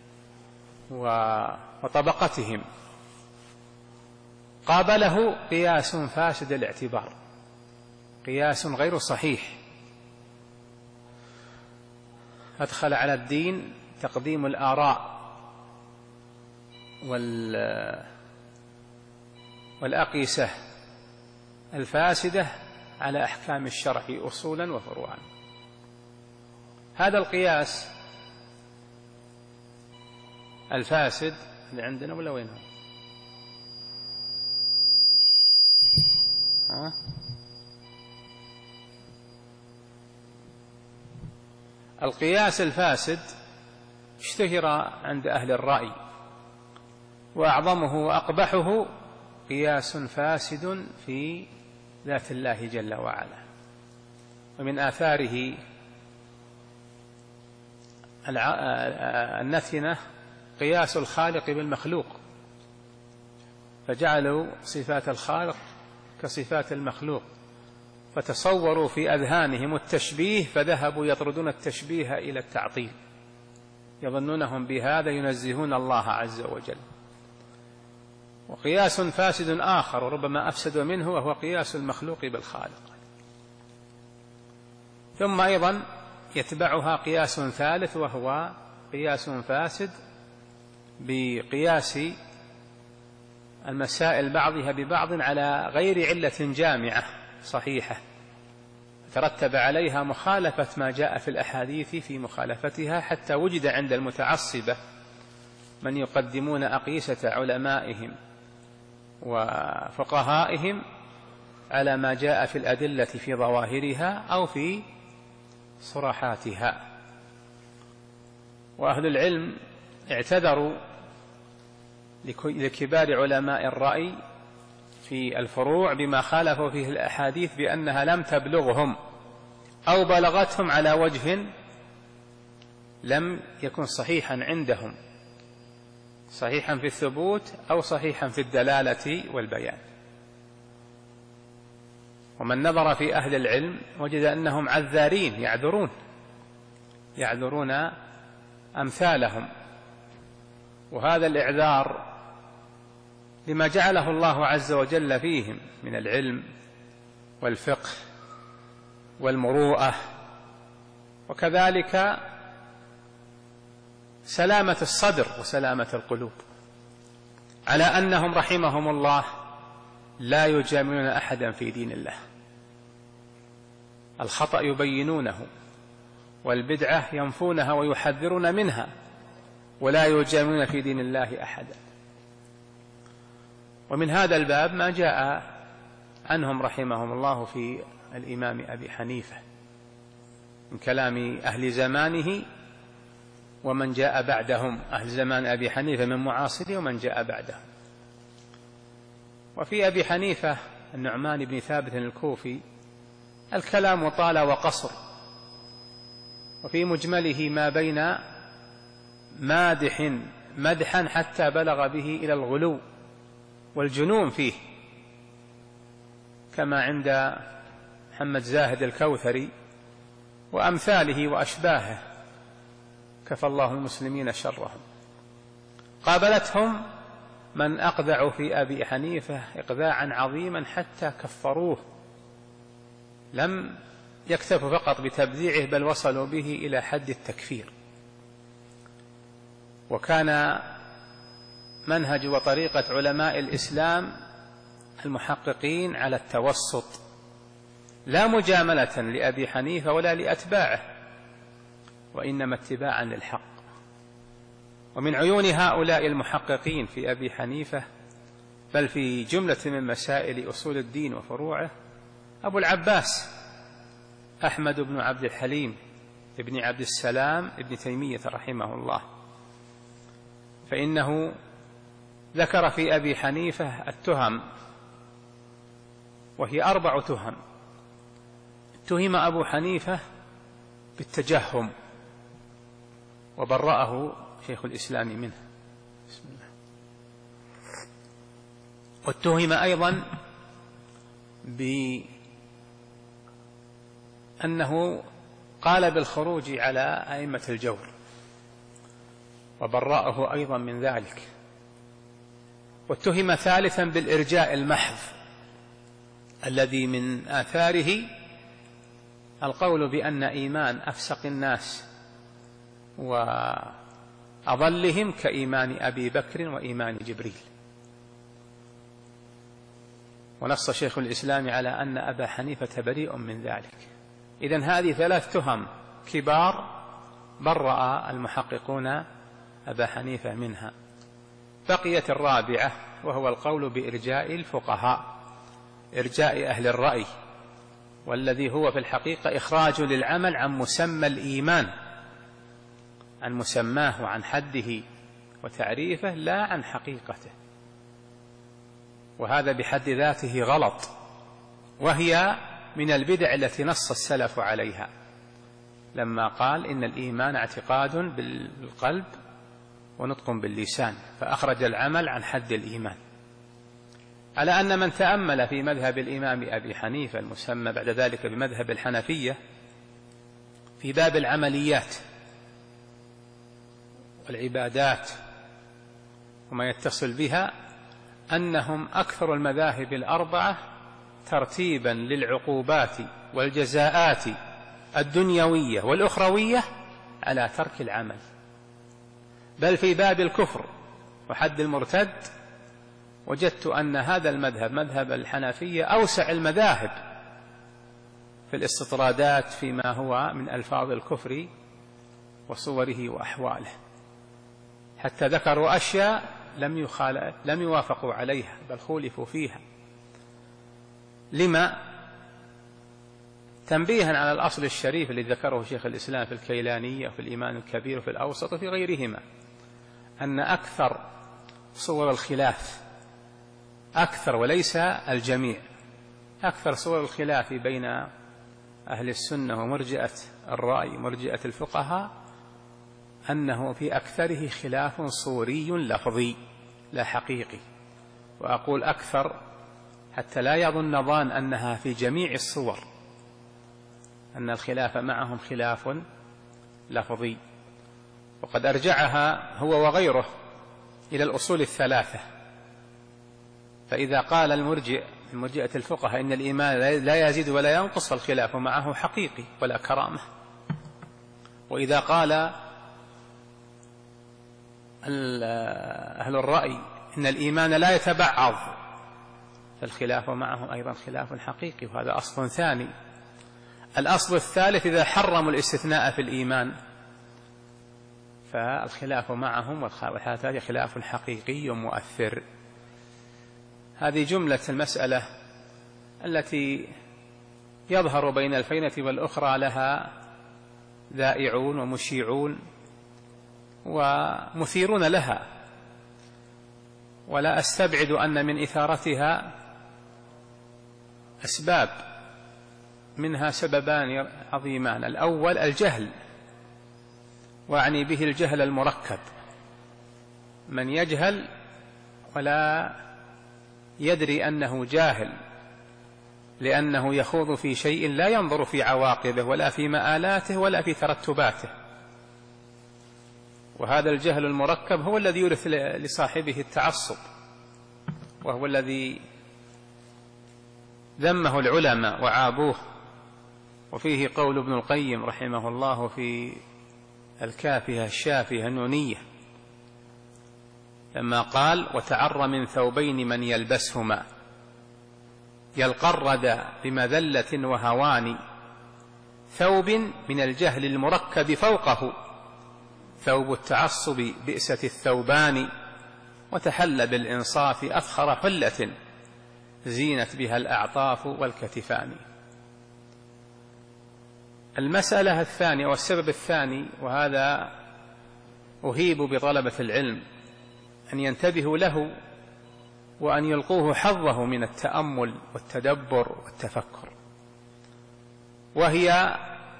وطبقتهم. قابله قياس فاسد الاعتبار، قياس غير صحيح، أدخل على الدين تقديم الآراء والأقيسة الفاسدة على أحكام الشرع أصولا وفروعا. هذا القياس الفاسد اللي عندنا ولا وين هو؟ ها؟ القياس الفاسد اشتهر عند أهل الرأي، وأعظمه وأقبحه قياس فاسد في ذات الله جل وعلا. ومن آثاره النتنة قياس الخالق بالمخلوق، فجعلوا صفات الخالق كصفات المخلوق، فتصوروا في أذهانهم التشبيه، فذهبوا يطردون التشبيه إلى التعطيل، يظنونهم بهذا ينزهون الله عز وجل. وقياس فاسد آخر وربما أفسد منه، وهو قياس المخلوق بالخالق. ثم أيضا يتبعها قياس ثالث، وهو قياس فاسد بقياس المسائل بعضها ببعض على غير علة جامعة صحيحة ترتب عليها مخالفة ما جاء في الأحاديث في مخالفتها، حتى وجد عند المتعصبة من يقدمون أقيسة علمائهم وفقهائهم على ما جاء في الأدلة في ظواهرها أو في صراحاتها. وأهل العلم اعتذروا لكبار علماء الرأي في الفروع بما خالفوا فيه الأحاديث بأنها لم تبلغهم أو بلغتهم على وجه لم يكن صحيحا عندهم، صحيحا في الثبوت أو صحيحا في الدلالة والبيان. ومن نظر في أهل العلم وجد أنهم عذارين، يعذرون يعذرون أمثالهم، وهذا الإعذار لما جعله الله عز وجل فيهم من العلم والفقه والمروءة، وكذلك سلامة الصدر وسلامة القلوب، على أنهم رحمهم الله لا يجاملون أحدا في دين الله، الخطأ يبينونه والبدعة ينفونها ويحذرون منها، ولا يجاملون في دين الله أحدا. ومن هذا الباب ما جاء عنهم رحمهم الله في الإمام أبي حنيفة من كلام أهل زمانه ومن جاء بعدهم، أهل زمان أبي حنيفة من معاصره ومن جاء بعدهم. وفي أبي حنيفة النعمان بن ثابت الكوفي الكلام طال وقصر، وفي مجمله ما بين مادح مدحا حتى بلغ به إلى الغلو والجنون فيه، كما عند محمد زاهد الكوثري وأمثاله وأشباهه، كفى الله المسلمين شرهم. قابلتهم من أقذعوا في أبي حنيفة إقذاعا عظيما حتى كفروه، لم يكتفوا فقط بتبذيعه بل وصلوا به إلى حد التكفير. وكان منهج وطريقة علماء الإسلام المحققين على التوسط، لا مجاملة لأبي حنيفة ولا لأتباعه، وإنما اتباعا للحق. ومن عيون هؤلاء المحققين في أبي حنيفة بل في جملة من مسائل أصول الدين وفروعه أبو العباس أحمد بن عبد الحليم ابن عبد السلام ابن تيمية رحمه الله، فإنه ذكر في أبي حنيفة التهم، وهي أربع تهم. اتهم أبو حنيفة بالتجهم وبرأه شيخ الإسلام منه، بسم الله. واتهم أيضا بأنه قال بالخروج على أئمة الجور وبرأه أيضا من ذلك. واتهم ثالثا بالإرجاء المحض الذي من آثاره القول بأن إيمان أفسق الناس وأضلهم كإيمان أبي بكر وإيمان جبريل. ونص شيخ الإسلام على أن أبا حنيفة بريء من ذلك. إذن هذه ثلاث تهم كبار برأ المحققون أبا حنيفة منها. بقيت الرابعة وهو القول بإرجاء الفقهاء، إرجاء أهل الرأي، والذي هو في الحقيقة إخراج للعمل عن مسمى الإيمان، عن مسماه وعن حده وتعريفه لا عن حقيقته. وهذا بحد ذاته غلط، وهي من البدع التي نص السلف عليها لما قال إن الإيمان اعتقاد بالقلب ونطق باللسان، فأخرج العمل عن حد الإيمان. على أن من تأمل في مذهب الإمام أبي حنيفة المسمى بعد ذلك بمذهب الحنفية في باب العمليات والعبادات وما يتصل بها، أنهم أكثر المذاهب الأربعة ترتيبا للعقوبات والجزاءات الدنيوية والأخروية على ترك العمل. بل في باب الكفر وحد المرتد وجدت أن هذا المذهب مذهب الحنفية أوسع المذاهب في الاستطرادات فيما هو من ألفاظ الكفر وصوره وأحواله، حتى ذكروا أشياء لم يخالف لم يوافقوا عليها بل خولفوا فيها. لما؟ تنبيها على الأصل الشريف الذي ذكره شيخ الإسلام في الكيلانية وفي الإيمان الكبير وفي الأوسط وفي غيرهما، أن أكثر صور الخلاف أكثر وليس الجميع. أكثر صور الخلاف بين أهل السنة ومرجئة الرأي مرجئة الفقهاء أنه في أكثره خلاف صوري لفظي لا حقيقي. وأقول أكثر حتى لا يظن ظان أنها في جميع الصور، أن الخلاف معهم خلاف لفظي. وقد أرجعها هو وغيره إلى الأصول الثلاثة. فإذا قال المرجئ المرجئة الفقهاء إن الإيمان لا يزيد ولا ينقص فالخلاف معه حقيقي ولا كرامة. وإذا قال أهل الرأي إن الإيمان لا يتبعض فالخلاف معه أيضا خلاف حقيقي، وهذا أصل ثاني. الأصل الثالث إذا حرموا الاستثناء في الإيمان فالخلاف معهم والحالة خلاف حقيقي مؤثر. هذه جملة المسألة التي يظهر بين الفينة والأخرى لها ذائعون ومشيعون ومثيرون لها، ولا أستبعد أن من إثارتها أسباب، منها سببان عظيمان. الأول الجهل، وأعني به الجهل المركب، من يجهل ولا يدري أنه جاهل لأنه يخوض في شيء لا ينظر في عواقبه ولا في مآلاته ولا في ترتباته. وهذا الجهل المركب هو الذي يورث لصاحبه التعصب، وهو الذي ذمه العلماء وعابوه. وفيه قول ابن القيم رحمه الله في الكافية الشافية النونية لما قال: وتعر من ثوبين من يلبسهما يلقرد بمذلة وهوان، ثوب من الجهل المركب فوقه، ثوب التعصب بئسة الثوبان، وتحل بالإنصاف أفخر حلة زينت بها الأعطاف والكتفان. المسألة الثانية والسبب الثاني، وهذا أهيب بطلبة العلم أن ينتبهوا له وأن يلقوه حظه من التأمل والتدبر والتفكر، وهي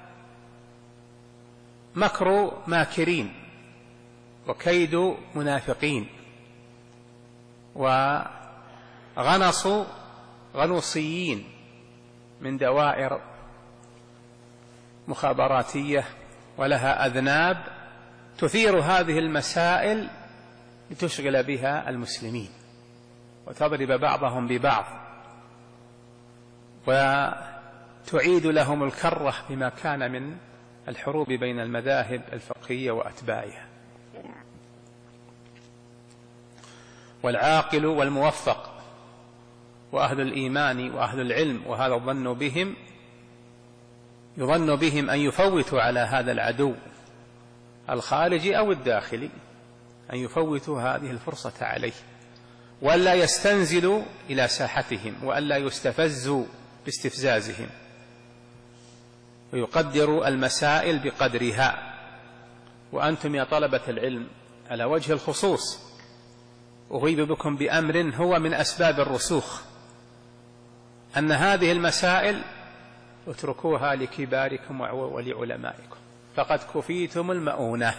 مكر ماكرين وكيد منافقين وغنص غنوصيين من دوائر مخابراتية ولها أذناب تثير هذه المسائل لتشغل بها المسلمين وتضرب بعضهم ببعض وتعيد لهم الكرة بما كان من الحروب بين المذاهب الفقهية وأتباعها. والعاقل والموفق وأهل الإيمان وأهل العلم وهذا الظن بهم يظن بهم أن يفوتوا على هذا العدو الخارجي أو الداخلي، أن يفوتوا هذه الفرصة عليه وألا يستنزلوا إلى ساحتهم وألا يستفزوا باستفزازهم، ويقدروا المسائل بقدرها. وأنتم يا طلبة العلم على وجه الخصوص أغيب بكم بأمر هو من أسباب الرسوخ، أن هذه المسائل اتركوها لكباركم ولعلمائكم، فقد كفيتم المؤونة.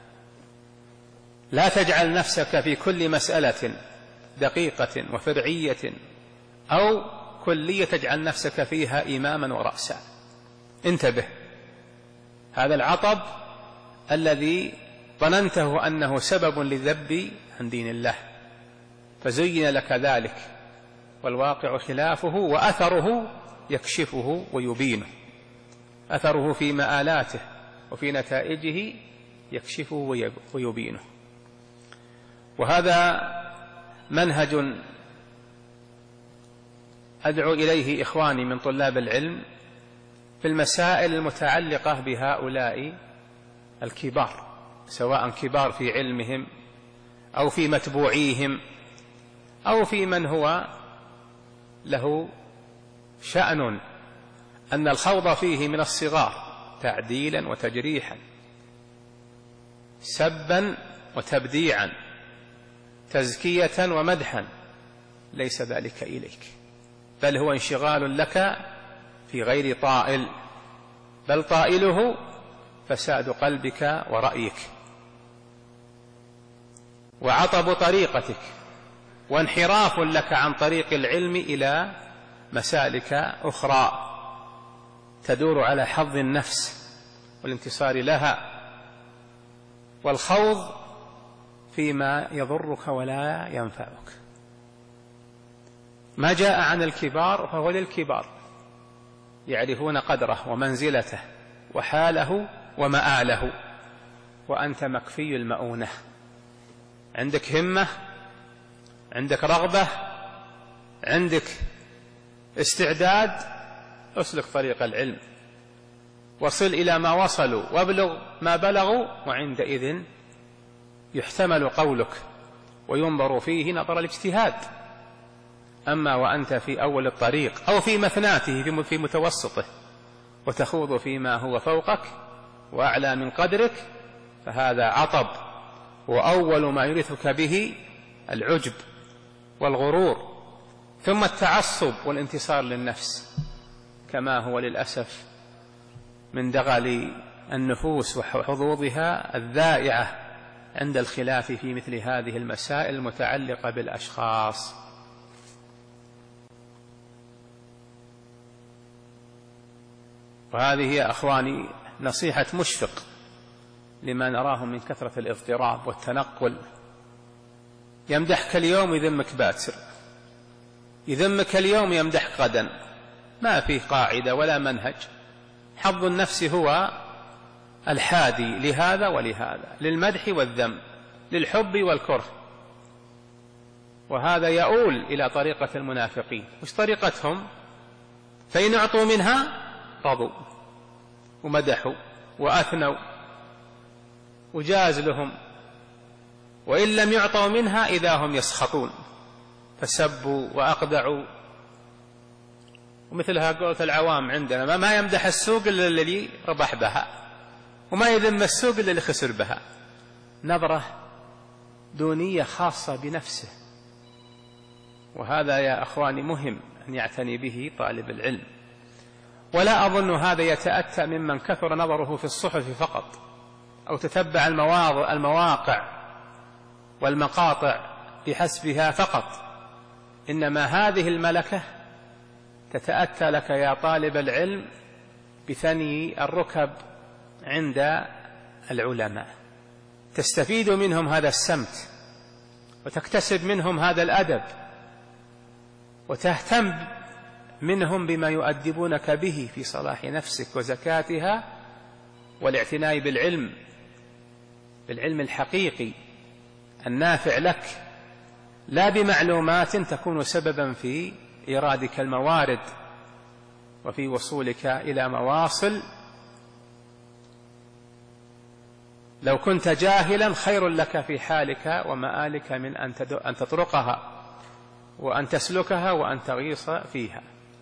لا تجعل نفسك في كل مسألة دقيقة وفرعية أو كلية تجعل نفسك فيها إماما ورأسا. انتبه، هذا العطب الذي ظننته أنه سبب للذب عن دين الله فزين لك ذلك، والواقع خلافه، وأثره يكشفه ويبينه، أثره في مآلاته وفي نتائجه يكشفه ويبينه. وهذا منهج أدعو إليه إخواني من طلاب العلم في المسائل المتعلقة بهؤلاء الكبار، سواء كبار في علمهم أو في متبوعيهم أو في من هو له شأن أن الخوض فيه من الصغار تعديلا وتجريحا، سبا وتبديعا، تزكية ومدحا، ليس ذلك إليك، بل هو انشغال لك في غير طائل، بل طائله فساد قلبك ورأيك وعطب طريقتك وانحراف لك عن طريق العلم إلى مسالك أخرى تدور على حظ النفس والانتصار لها والخوض فيما يضرك ولا ينفعك. ما جاء عن الكبار فهو للكبار، يعرفون قدره ومنزلته وحاله ومآله، وأنت مكفي المؤونة، عندك همة، عندك رغبة، عندك استعداد، اسلك طريق العلم وصل إلى ما وصلوا وابلغ ما بلغوا، وعندئذ يحتمل قولك وينظر فيه نظر الاجتهاد. أما وأنت في أول الطريق أو في مثناته في متوسطه وتخوض فيما هو فوقك وأعلى من قدرك، فهذا عطب، وأول ما يورثك به العجب والغرور، ثم التعصب والانتصار للنفس، كما هو للأسف من دغل النفوس وحظوظها الذائعة عند الخلاف في مثل هذه المسائل المتعلقة بالأشخاص. وهذه يا أخواني نصيحة مشفق لما نراه من كثرة الاضطراب والتنقل، يمدحك اليوم يذمك باكر، يذمك اليوم يمدحك غدا، ما فيه قاعدة ولا منهج. حظ النفس هو الحادي لهذا ولهذا، للمدح والذم، للحب والكره، وهذا يؤول إلى طريقة المنافقين. وش طريقتهم؟ فإن أعطوا منها رضوا ومدحوا وأثنوا وجاز لهم، وإن لم يعطوا منها إذا هم يسخطون فسبوا وأقدعوا. ومثلها قولة العوام عندنا: ما يمدح السوق إلا الذي ربح بها، وما يذم السوق إلا اللي خسر بها. نظرة دونية خاصة بنفسه، وهذا يا أخواني مهم أن يعتني به طالب العلم. ولا أظن هذا يتأتى ممن كثر نظره في الصحف فقط أو تتبع المواقع والمقاطع بحسبها فقط، إنما هذه الملكة تتأتى لك يا طالب العلم بثني الركب عند العلماء، تستفيد منهم هذا السمت وتكتسب منهم هذا الأدب وتهتم منهم بما يؤدبونك به في صلاح نفسك وزكاتها والاعتناء بالعلم بالعلم الحقيقي النافع لك، لا بمعلومات تكون سببا في إيرادك الموارد وفي وصولك إلى مواصل لو كنت جاهلا خير لك في حالك ومآلك من أن تطرقها وأن تسلكها وأن تغيص فيها.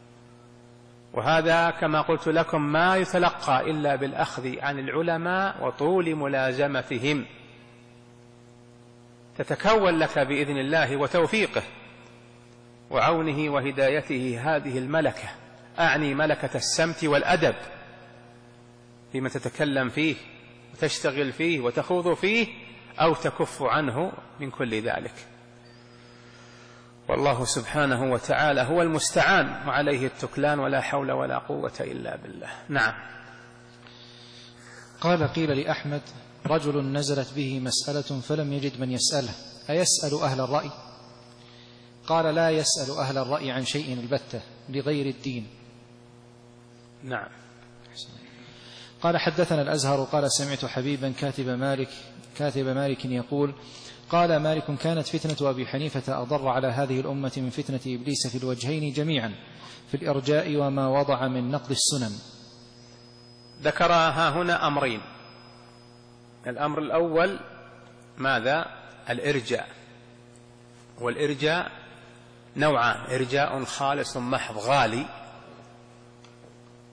وهذا كما قلت لكم ما يتلقى إلا بالأخذ عن العلماء وطول ملازمتهم، تتكون لك بإذن الله وتوفيقه وعونه وهدايته هذه الملكة، أعني ملكة السمت والأدب فيما تتكلم فيه وتشتغل فيه وتخوض فيه، أو تكف عنه من كل ذلك. والله سبحانه وتعالى هو المستعان وعليه التكلان، ولا حول ولا قوة إلا بالله. نعم. قال: قيل لأحمد: رجل نزلت به مسألة فلم يجد من يسأله، أيسأل أهل الرأي؟ قال: لا يسأل أهل الرأي عن شيء البتة لغير الدين. نعم. قال: حدثنا الأزهر قال: سمعت حبيبا كاتب مالك كاتب مالك يقول: قال مالك: كانت فتنة أبي حنيفة أضر على هذه الأمة من فتنة إبليس في الوجهين جميعا، في الإرجاء وما وضع من نقض السنن. ذكرها هنا أمرين: الأمر الأول ماذا؟ الإرجاء. والإرجاء نوعان: إرجاء خالص محض غالي،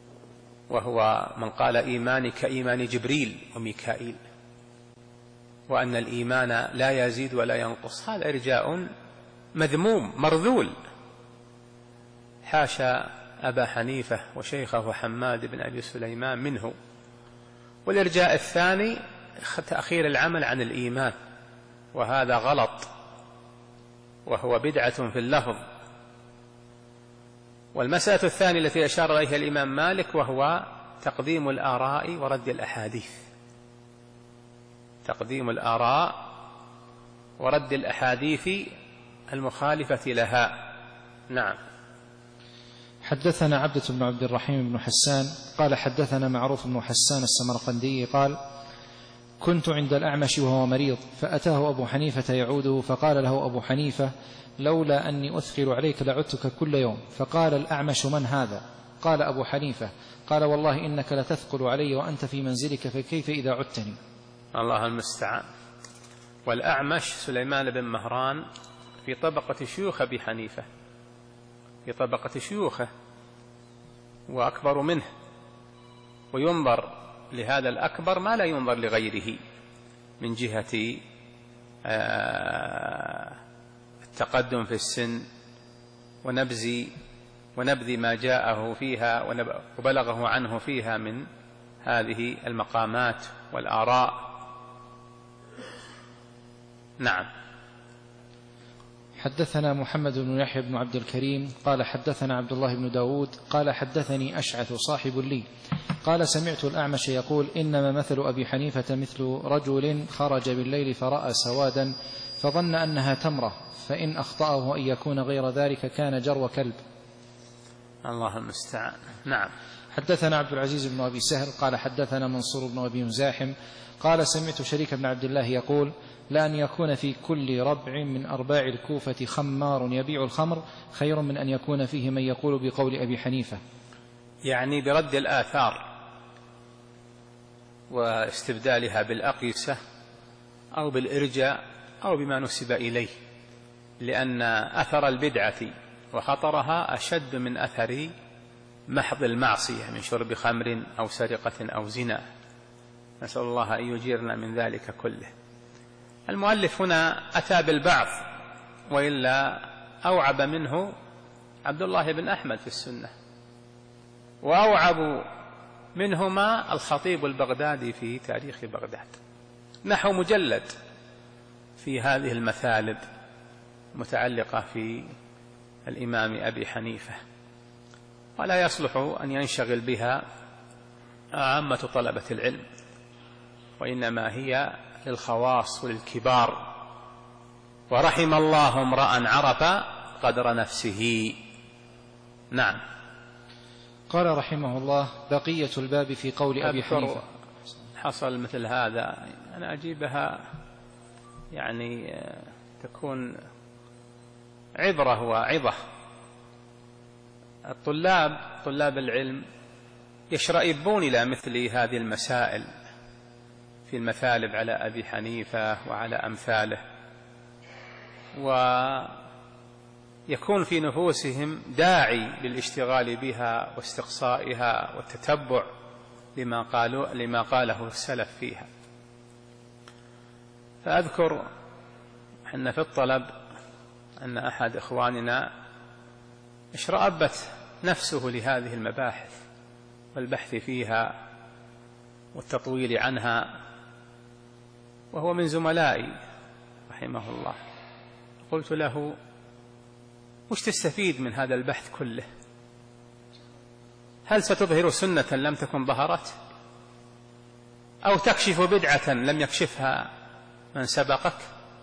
وهو من قال إيماني كإيمان جبريل وميكائيل، وأن الإيمان لا يزيد ولا ينقص، هذا إرجاء مذموم مرذول. حاشا أبا حنيفة وشيخه حماد بن أبي سليمان منه. والإرجاء الثاني تأخير العمل عن الإيمان، وهذا غلط وهو بدعة في اللفظ. والمسألة الثانية التي أشار إليها الإمام مالك وهو تقديم الآراء ورد الأحاديث، تقديم الآراء ورد الأحاديث المخالفة لها. نعم. حدثنا عبدة بن عبد الرحيم بن حسان قال حدثنا معروف بن حسان السمرقندي قال كنت عند الأعمش وهو مريض، فأتاه أبو حنيفة يعوده، فقال له أبو حنيفة لولا أني أثقل عليك لعدتك كل يوم. فقال الأعمش من هذا؟ قال أبو حنيفة. قال والله إنك لتثقل علي وأنت في منزلك، فكيف إذا عدتني؟ الله المستعان. والأعمش سليمان بن مهران في طبقة شيوخ أبي حنيفة، في طبقة شيوخه وأكبر منه، وينظر لهذا الأكبر ما لا ينظر لغيره من جهة التقدم في السن ونبذ ونبذ ما جاءه فيها وبلغه عنه فيها من هذه المقامات والآراء. نعم. حدثنا محمد بن يحيى بن عبد الكريم قال حدثنا عبد الله بن داود قال حدثني أشعث صاحب لي قال سمعت الأعمش يقول إنما مثل أبي حنيفة مثل رجل خرج بالليل فرأى سوادا فظن أنها تمرة، فإن أخطأه أن يكون غير ذلك كان جرو كلب. الله المستعان. نعم. حدثنا عبد العزيز بن أبي سهل قال حدثنا منصور بن أبي مزاحم قال سمعت شريك بن عبد الله يقول لأن يكون في كل ربع من أرباع الكوفة خمار يبيع الخمر خير من أن يكون فيه من يقول بقول أبي حنيفة، يعني برد الآثار واستبدالها بالأقيسة أو بالإرجاء أو بما نسب إليه، لأن أثر البدعة وخطرها أشد من أثر محض المعصية من شرب خمر أو سرقة أو زنا، نسأل الله أن يجيرنا من ذلك كله. المؤلف هنا أتى بالبعض، وإلا أوعب منه عبد الله بن أحمد في السنة، وأوعب منهما الخطيب البغدادي في تاريخ بغداد، نحو مجلد في هذه المثالب متعلقة في الإمام أبي حنيفة، ولا يصلح أن ينشغل بها عامة طلبة العلم، وإنما هي للخواص وللكبار. ورحم الله امرأ عرف قدر نفسه. نعم. قال رحمه الله بقية الباب في قول أبي حنيفة. حصل مثل هذا أنا أجيبها يعني تكون عبرة وعظة. الطلاب طلاب العلم يشرئبون إلى مثل هذه المسائل في المثالب على أبي حنيفة وعلى أمثاله، ويكون في نفوسهم داعي للاشتغال بها واستقصائها والتتبع لما قالوا لما قاله السلف فيها. فأذكر أن في الطلب أن أحد إخواننا اشرأبت نفسه لهذه المباحث والبحث فيها والتطويل عنها، وهو من زملائي رحمه الله. قلت له وش تستفيد من هذا البحث كله؟ هل ستظهر سنة لم تكن ظهرت، أو تكشف بدعة لم يكشفها من سبقك؟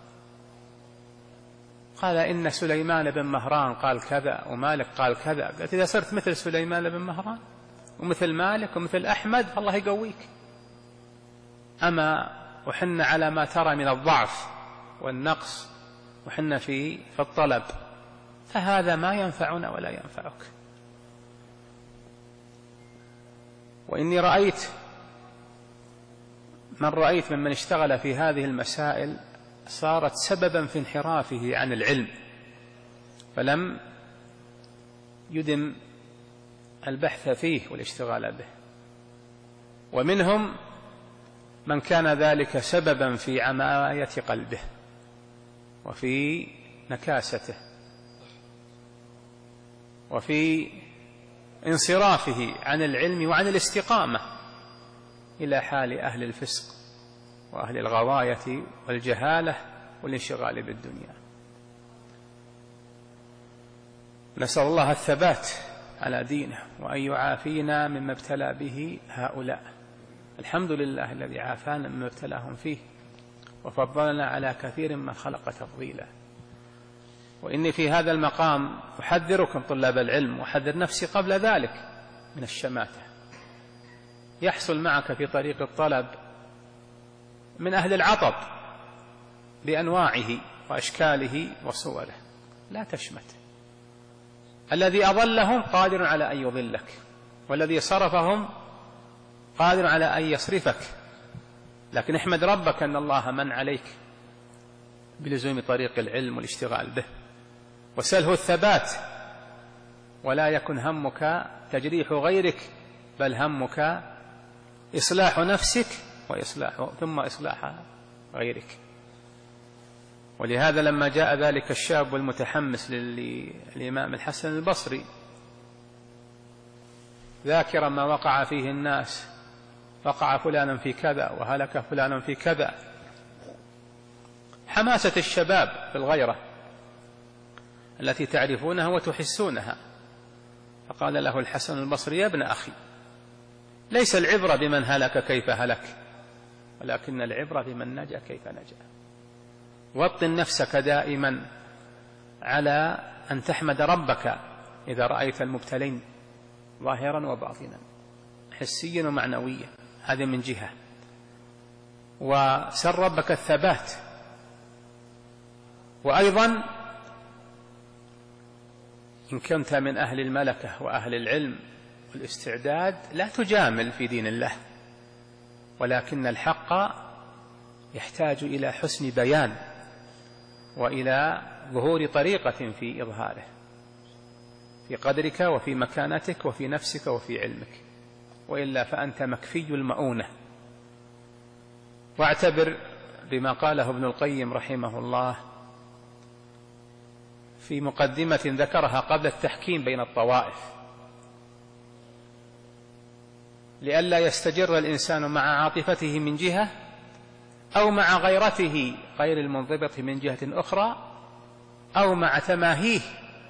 قال إن سليمان بن مهران قال كذا ومالك قال كذا. قلت إذا صرت مثل سليمان بن مهران ومثل مالك ومثل أحمد الله يقويك، أما وحنا على ما ترى من الضعف والنقص وحنا في في الطلب، فهذا ما ينفعنا ولا ينفعك. وإني رأيت من رأيت ممن اشتغل في هذه المسائل صارت سببا في انحرافه عن العلم، فلم يدم البحث فيه والاشتغال به. ومنهم من كان ذلك سببا في عماية قلبه وفي نكاسته وفي انصرافه عن العلم وعن الاستقامة إلى حال أهل الفسق وأهل الغواية والجهالة والانشغال بالدنيا. نسأل الله الثبات على دينه وأن يعافينا مما ابتلى به هؤلاء. الحمد لله الذي عافانا مما ابتلاهم فيه وفضلنا على كثير من خلق تفضيلا. وإني في هذا المقام أحذركم طلاب العلم وأحذر نفسي قبل ذلك من الشماتة. يحصل معك في طريق الطلب من أهل العطب بأنواعه وأشكاله وصوره، لا تشمت. الذي أضلهم قادر على أن يضلك، والذي صرفهم قادر على أن يصرفك، لكن احمد ربك أن الله من عليك بلزوم طريق العلم والاشتغال به، وسله الثبات، ولا يكن همك تجريح غيرك، بل همك إصلاح نفسك وإصلاح ثم إصلاح غيرك. ولهذا لما جاء ذلك الشاب المتحمس للإمام الحسن البصري ذاكرا ما وقع فيه الناس، وقع فلانا في كذا وهلك فلانا في كذا، حماسة الشباب في الغيرة التي تعرفونها وتحسونها، فقال له الحسن البصري: يا ابن أخي، ليس العبرة بمن هلك كيف هلك، ولكن العبرة بمن نجا كيف نجا. وطن نفسك دائما على أن تحمد ربك إذا رأيت المبتلين ظاهرا وباطنا، حسيا ومعنويا، هذا من جهة. وسر ربك الثبات. وأيضا إن كنت من أهل الملكة وأهل العلم والاستعداد لا تجامل في دين الله، ولكن الحق يحتاج إلى حسن بيان وإلى ظهور طريقة في إظهاره في قدرك وفي مكانتك وفي نفسك وفي علمك، وإلا فأنت مكفي المؤونة. واعتبر بما قاله ابن القيم رحمه الله في مقدمة ذكرها قبل التحكيم بين الطوائف: لئلا يستجر الإنسان مع عاطفته من جهة أو مع غيرته غير المنضبط من جهة أخرى، أو مع تماهيه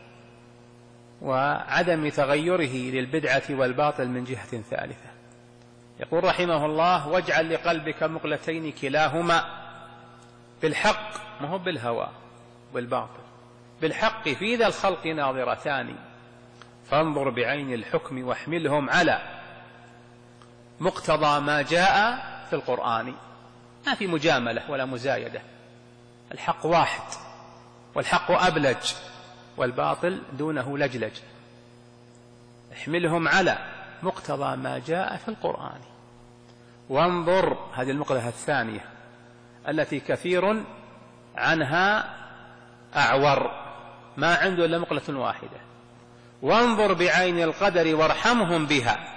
وعدم تغيره للبدعة والباطل من جهة ثالثة. يقول رحمه الله: واجعل لقلبك مقلتين كلاهما بالحق، ما هو بالهوى والباطل، بالحق في ذا الخلق ناظرتان، فانظر بعين الحكم واحملهم على مقتضى ما جاء في القرآن. ما في مجاملة ولا مزايدة، الحق واحد، والحق أبلج والباطل دونه لجلج. احملهم على مقتضى ما جاء في القرآن، وانظر، هذه المقلة الثانية التي كثير عنها أعور، ما عنده إلا مقلة واحدة. وانظر بعين القدر وارحمهم بها،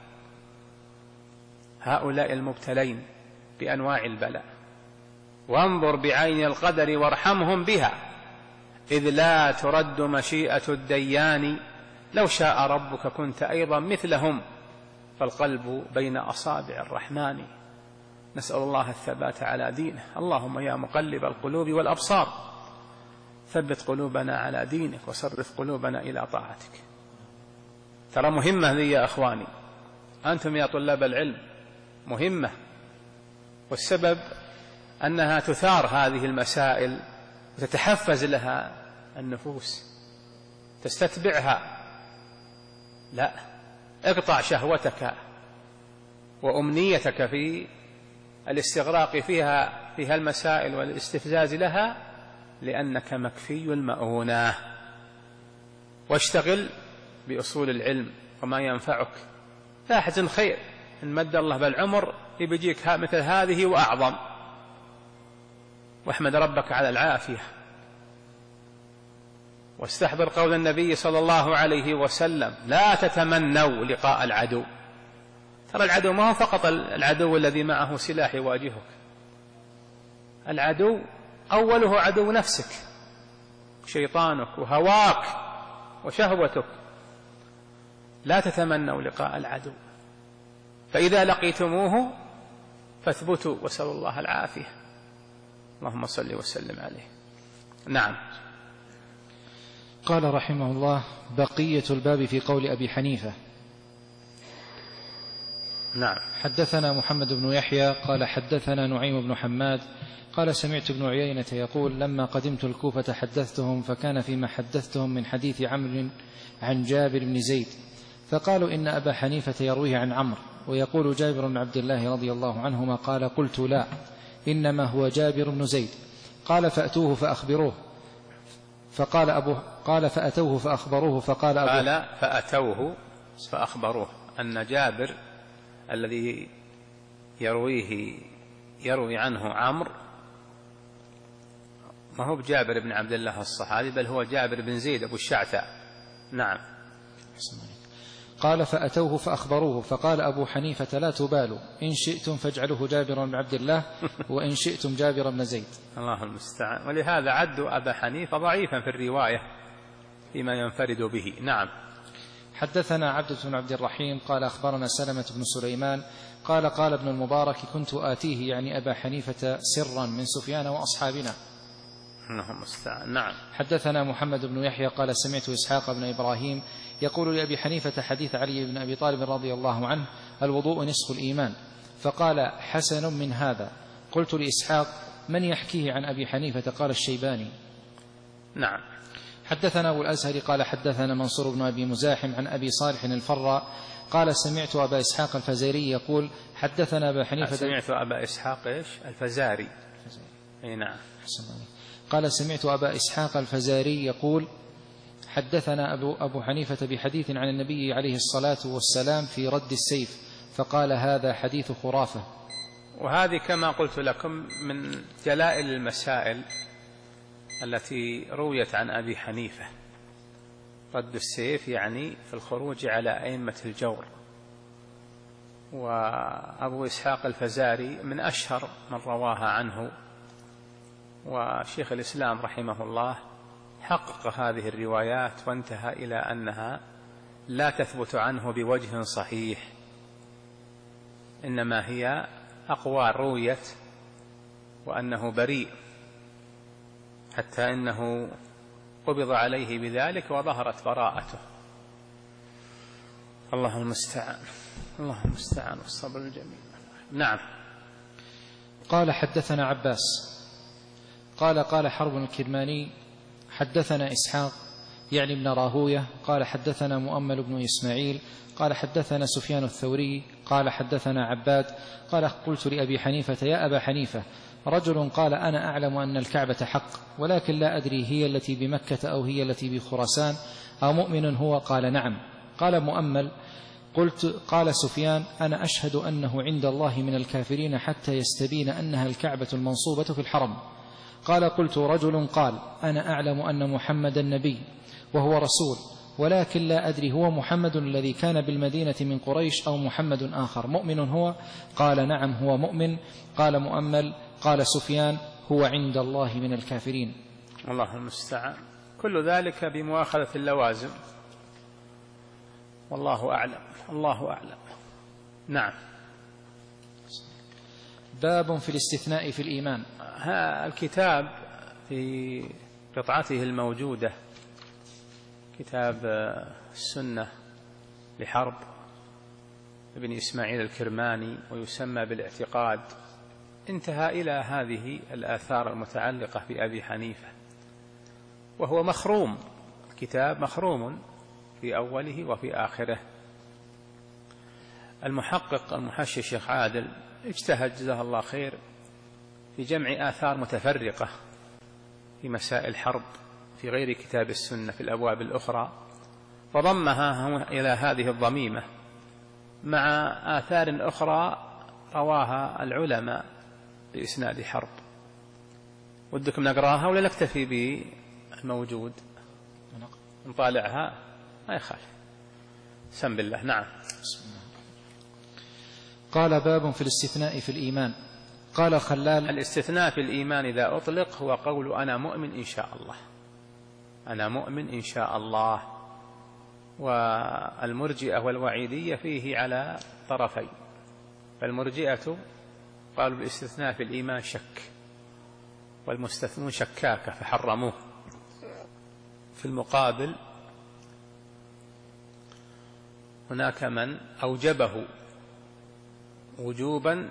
هؤلاء المبتلين بأنواع البلاء. وانظر بعين القدر وارحمهم بها، إذ لا ترد مشيئة الديان، لو شاء ربك كنت أيضا مثلهم، فالقلب بين أصابع الرحمن. نسأل الله الثبات على دينه. اللهم يا مقلب القلوب والأبصار ثبت قلوبنا على دينك وصرف قلوبنا إلى طاعتك. ترى مهمة ذي يا أخواني، أنتم يا طلاب العلم، مهمة. والسبب أنها تثار هذه المسائل وتتحفز لها النفوس، تستتبعها. لا، اقطع شهوتك وأمنيتك في الاستغراق فيها في المسائل والاستفزاز لها، لأنك مكفي المؤونة. واشتغل بأصول العلم وما ينفعك، لا حزن خير، إن مد الله بالعمر يبجيك مثل هذه وأعظم، واحمد ربك على العافية. واستحضر قول النبي صلى الله عليه وسلم: لا تتمنوا لقاء العدو، ترى العدو ما هو فقط العدو الذي معه سلاح يواجهك، العدو أوله عدو نفسك، شيطانك وهواك وشهوتك. لا تتمنوا لقاء العدو، فإذا لقيتموه فاثبتوا واسألوا الله العافية. اللهم صل وسلم عليه. نعم. قال رحمه الله: بقية الباب في قول أبي حنيفة. نعم. حدثنا محمد بن يحيى قال حدثنا نعيم بن حماد قال سمعت ابن عيينة يقول: لما قدمت الكوفة حدثتهم، فكان فيما حدثتهم من حديث عمرو عن جابر بن زيد، فقالوا إن أبا حنيفة يرويه عن عمرو، ويقول جابر بن عبد الله رضي الله عنهما. قال: قلت: لا، إنما هو جابر بن زيد. قال: فأتوه فأخبروه. فقال أبو قال فأتوه فأخبروه فقال أبو قال فأتوه فأخبروه أن جابر الذي يرويه يروي عنه عمرو ما هو بجابر بن عبد الله الصحابي، بل هو جابر بن زيد أبو الشعثاء. نعم. قال: فأتوه فأخبروه فقال أبو حنيفة: لا تبالوا، إن شئتم فاجعلوه جابر بن عبد الله، وإن شئتم جابر بن زيد. الله المستعان. ولهذا عدوا أبا حنيفة ضعيفا في الرواية فيما ينفرد به. نعم. حدثنا عبدة بن عبد الرحيم قال أخبرنا سلمة بن سليمان قال: قال ابن المبارك: كنت آتيه يعني أبا حنيفة سرا من سفيان وأصحابنا. الله المستعان. نعم. حدثنا محمد بن يحيى قال: سمعت إسحاق بن إبراهيم يقول لأبي حنيفة حديث علي بن أبي طالب رضي الله عنه: الوضوء نصف الإيمان. فقال: حسن من هذا. قلت لإسحاق: من يحكيه عن أبي حنيفة؟ قال: الشيباني. نعم. حدثنا أبو الأزهر قال حدثنا منصور بن أبي مزاحم عن أبي صالح الفراء قال: سمعت أبا إسحاق الفزاري يقول: حدثنا أبا حنيفة. سمعت أبا إسحاق إيش؟ الفزاري. أي نعم. قال: سمعت أبا إسحاق الفزاري يقول: حدثنا أبو, أبو حنيفة بحديث عن النبي عليه الصلاة والسلام في رد السيف، فقال: هذا حديث خرافة. وهذه كما قلت لكم من جلائل المسائل التي رويت عن أبي حنيفة. رد السيف يعني في الخروج على أئمة الجور. وأبو إسحاق الفزاري من أشهر من رواها عنه، وشيخ الإسلام رحمه الله حقق هذه الروايات وانتهى إلى أنها لا تثبت عنه بوجه صحيح، إنما هي أقوال رويت وأنه بريء، حتى إنه قبض عليه بذلك وظهرت براءته. الله المستعان. الله المستعان والصبر الجميل. نعم. قال: حدثنا عباس قال: قال حرب الكرماني: حدثنا إسحاق يعني ابن راهوية قال: حدثنا مؤمل بن إسماعيل قال: حدثنا سفيان الثوري قال: حدثنا عباد قال: قلت لأبي حنيفة: يا أبا حنيفة، رجل قال: أنا أعلم أن الكعبة حق، ولكن لا أدري هي التي بمكة أو هي التي بخراسان، أو مؤمن هو؟ قال: نعم. قال مؤمل: قلت قال سفيان: أنا أشهد أنه عند الله من الكافرين حتى يستبين أنها الكعبة المنصوبة في الحرم. قال: قلت: رجل قال: أنا أعلم أن محمد النبي وهو رسول، ولكن لا أدري هو محمد الذي كان بالمدينة من قريش أو محمد آخر، مؤمن هو؟ قال: نعم هو مؤمن. قال مؤمل: قال سفيان: هو عند الله من الكافرين. الله المستعان. كل ذلك بمؤاخذة اللوازم، والله أعلم. الله أعلم. نعم. باب في الاستثناء في الإيمان. الكتاب في قطعته الموجودة كتاب السنة لحرب ابن إسماعيل الكرماني، ويسمى بالاعتقاد، انتهى إلى هذه الآثار المتعلقة بأبي حنيفة، وهو مخروم، الكتاب مخروم في أوله وفي آخره. المحقق المحشي الشيخ عادل اجتهد جزاه الله خير في جمع آثار متفرقة في مسائل حرب في غير كتاب السنة في الأبواب الأخرى، وضمها إلى هذه الضميمة مع آثار أخرى رواها العلماء بإسناد حرب. ودكم نقراها ولا نكتفي بالموجود؟ نطالعها ما يخالف. سم بالله. نعم. قال باب في الاستثناء في الإيمان. قال الخلال: الاستثناء في الإيمان إذا أطلق هو قول أنا مؤمن إن شاء الله، أنا مؤمن إن شاء الله. والمرجئة والوعيدية فيه على طرفين، فالمرجئة قالوا الاستثناء في الإيمان شك، والمستثنون شكاكة فحرموه. في المقابل هناك من أوجبه وجوبا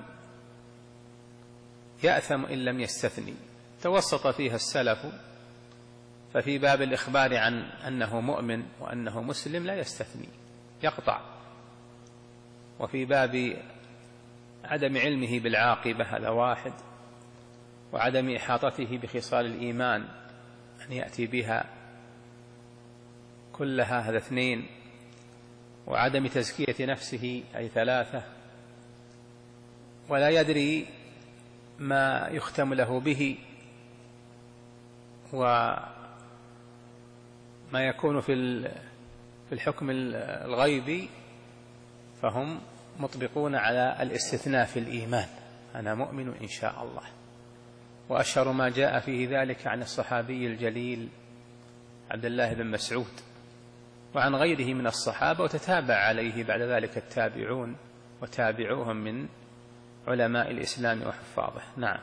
يأثم إن لم يستثني، توسط فيها السلف، ففي باب الإخبار عن أنه مؤمن وأنه مسلم لا يستثني، يقطع. وفي باب عدم علمه بالعاقبة هذا واحد، وعدم إحاطته بخصال الإيمان أن يأتي بها كلها هذا اثنين، وعدم تزكية نفسه أي ثلاثة، ولا يدري ما يختم له به وما يكون في الحكم الغيبي، فهم مطبقون على الاستثناء في الإيمان، أنا مؤمن إن شاء الله. وأشهر ما جاء فيه ذلك عن الصحابي الجليل عبد الله بن مسعود، وعن غيره من الصحابة، وتتابع عليه بعد ذلك التابعون وتابعوهم من علماء الإسلام وحفاظه. نعم.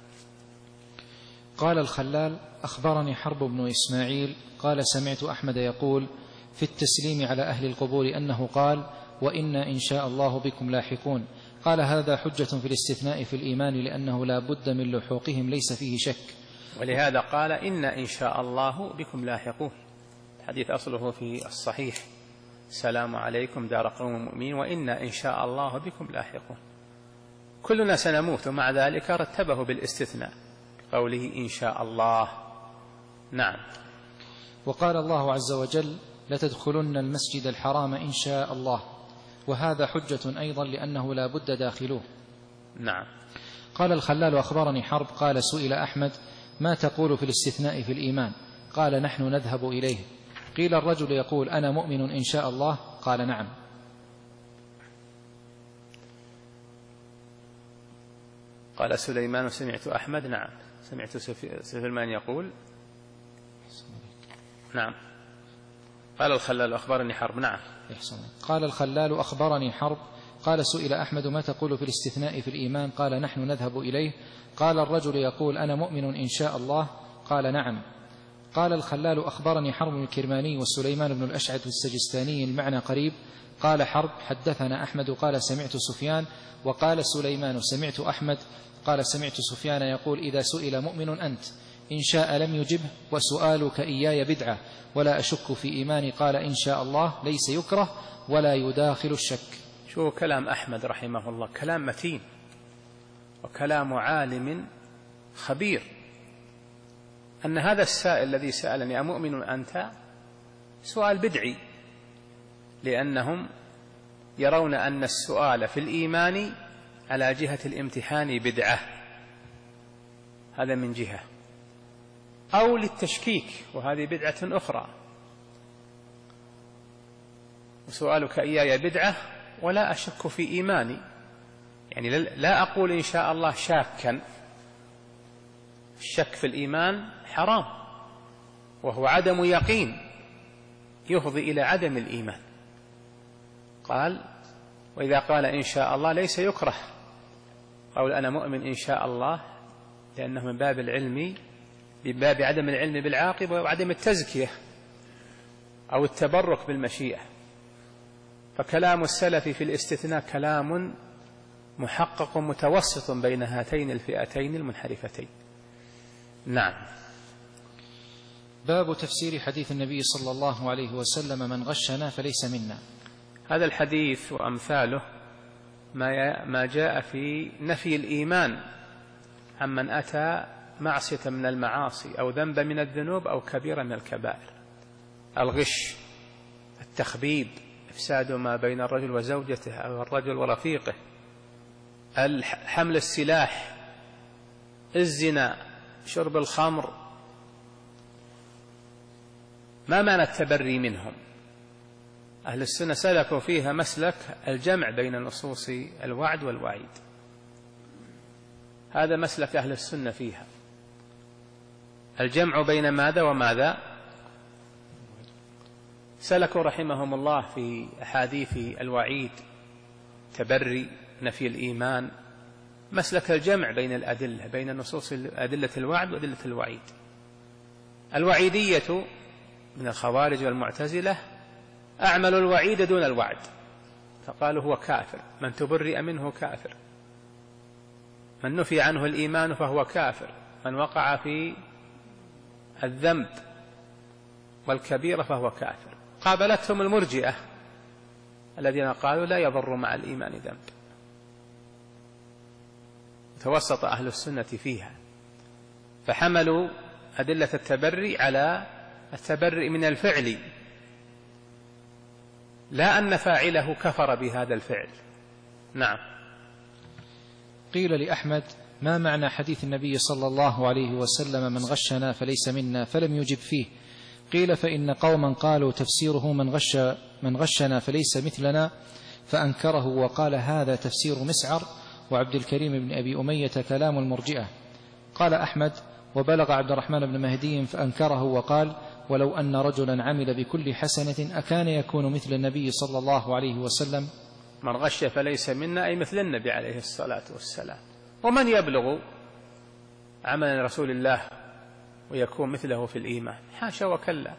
قال الخلال: أخبرني حرب بن إسماعيل قال سمعت أحمد يقول في التسليم على أهل القبور أنه قال: وإنا إن شاء الله بكم لاحقون. قال: هذا حجة في الاستثناء في الإيمان لأنه لا بد من لحوقهم ليس فيه شك. ولهذا قال: إنا إن شاء الله بكم لاحقون. الحديث أصله في الصحيح: السلام عليكم دار قوم مؤمنين وإنا إن شاء الله بكم لاحقون. كلنا سنموت، ومع ذلك رتبه بالاستثناء قوله إن شاء الله. نعم. وقال الله عز وجل: لتدخلن المسجد الحرام إن شاء الله، وهذا حجة أيضا لأنه لا بد داخلوه. نعم. قال الخلال: أخبرني حرب قال سئل أحمد: ما تقول في الاستثناء في الإيمان؟ قال: نحن نذهب إليه. قيل: الرجل يقول أنا مؤمن إن شاء الله؟ قال: نعم. قال سليمان: سمعت أحمد. نعم. سمعت سليمان يقول. نعم. قال الخلال: أخبرني حرب. نعم. قال الخلال: أخبرني حرب قال سئل أحمد: ما تقول في الاستثناء في الإيمان؟ قال: نحن نذهب إليه. قال: الرجل يقول أنا مؤمن إن شاء الله؟ قال: نعم. قال الخلال: أخبرني حرب الكرماني وسليمان بن الأشعث السجستاني المعنى قريب. قال حرب: حدثنا أحمد قال سمعت سفيان، وقال سليمان سمعت أحمد قال سمعت سفيان يقول: إذا سئل مؤمن أنت إن شاء لم يجبه، وسؤالك إياي بدعة، ولا أشك في إيماني. قال: إن شاء الله ليس يكره ولا يداخل الشك. شو كلام أحمد رحمه الله، كلام متين وكلام عالم خبير، أن هذا السائل الذي سألني أمؤمن أنت سؤال بدعي، لأنهم يرون أن السؤال في الإيمان على جهة الامتحان بدعة، هذا من جهة، أو للتشكيك وهذه بدعة أخرى. وسؤالك إياي بدعة ولا أشك في إيماني، يعني لا أقول إن شاء الله شاكا. الشك في الإيمان حرام، وهو عدم يقين يفضي إلى عدم الإيمان. قال: وإذا قال إن شاء الله ليس يكره قول أنا مؤمن إن شاء الله، لأنه من باب العلم، من باب عدم العلم بالعاقبة وعدم التزكية أو التبرك بالمشيئة. فكلام السلف في الاستثناء كلام محقق متوسط بين هاتين الفئتين المنحرفتين. نعم. باب تفسير حديث النبي صلى الله عليه وسلم: من غشنا فليس منا. هذا الحديث وأمثاله ما جاء في نفي الإيمان عمن أتى معصية من المعاصي أو ذنب من الذنوب أو كبيرة من الكبائر. الغش، التخبيب، إفساد ما بين الرجل وزوجته أو الرجل ورفيقه، حمل السلاح، الزنا، شرب الخمر. ما معنى التبري منهم؟ أهل السنة سلكوا فيها مسلك الجمع بين نصوص الوعد والوعيد، هذا مسلك أهل السنة فيها، الجمع بين ماذا وماذا. سلكوا رحمهم الله في أحاديث الوعيد تبري نفي الإيمان مسلك الجمع بين الأدلة، بين نصوص أدلة الوعد وأدلة الوعيد. الوعيدية من الخوارج والمعتزلة أعملوا الوعيد دون الوعد، فقالوا هو كافر، من تبرئ منه كافر، من نفي عنه الإيمان فهو كافر، من وقع في الذنب والكبيرة فهو كافر. قابلتهم المرجئة الذين قالوا لا يضر مع الإيمان ذنب، توسط أهل السنة فيها، فحملوا أدلة التبري على التبرئ من الفعل، لا أن فاعله كفر بهذا الفعل. نعم. قيل لأحمد: ما معنى حديث النبي صلى الله عليه وسلم من غشنا فليس منا؟ فلم يجب فيه. قيل: فإن قوما قالوا تفسيره من غش من غشنا فليس مثلنا، فأنكره وقال هذا تفسير مسعر وعبد الكريم بن أبي أمية كلام المرجئة. قال أحمد: وبلغ عبد الرحمن بن مهدي فأنكره وقال: ولو أن رجلا عمل بكل حسنة أكان يكون مثل النبي صلى الله عليه وسلم؟ من غش فليس منا أي مثل النبي عليه الصلاة والسلام. ومن يبلغ عمل رسول الله ويكون مثله في الإيمان؟ حاشا وكلا.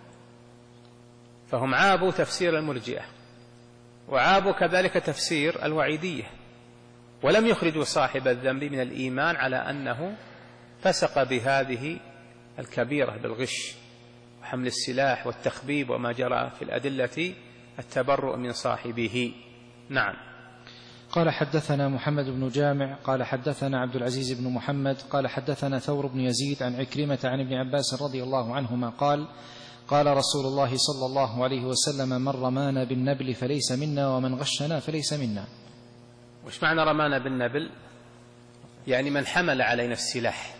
فهم عابوا تفسير المرجئة وعابوا كذلك تفسير الوعيدية، ولم يخرجوا صاحب الذنب من الإيمان على أنه فسق بهذه الكبيرة بالغش وحمل السلاح والتخبيب وما جرى في الأدلة التبرؤ من صاحبه. نعم. قال: حدثنا محمد بن جامع قال حدثنا عبد العزيز بن محمد قال حدثنا ثور بن يزيد عن عكرمة عن ابن عباس رضي الله عنهما قال: قال رسول الله صلى الله عليه وسلم: من رمانا بالنبل فليس منا، ومن غشنا فليس منا. وش معنى رمانا بالنبل؟ يعني من حمل علينا السلاح،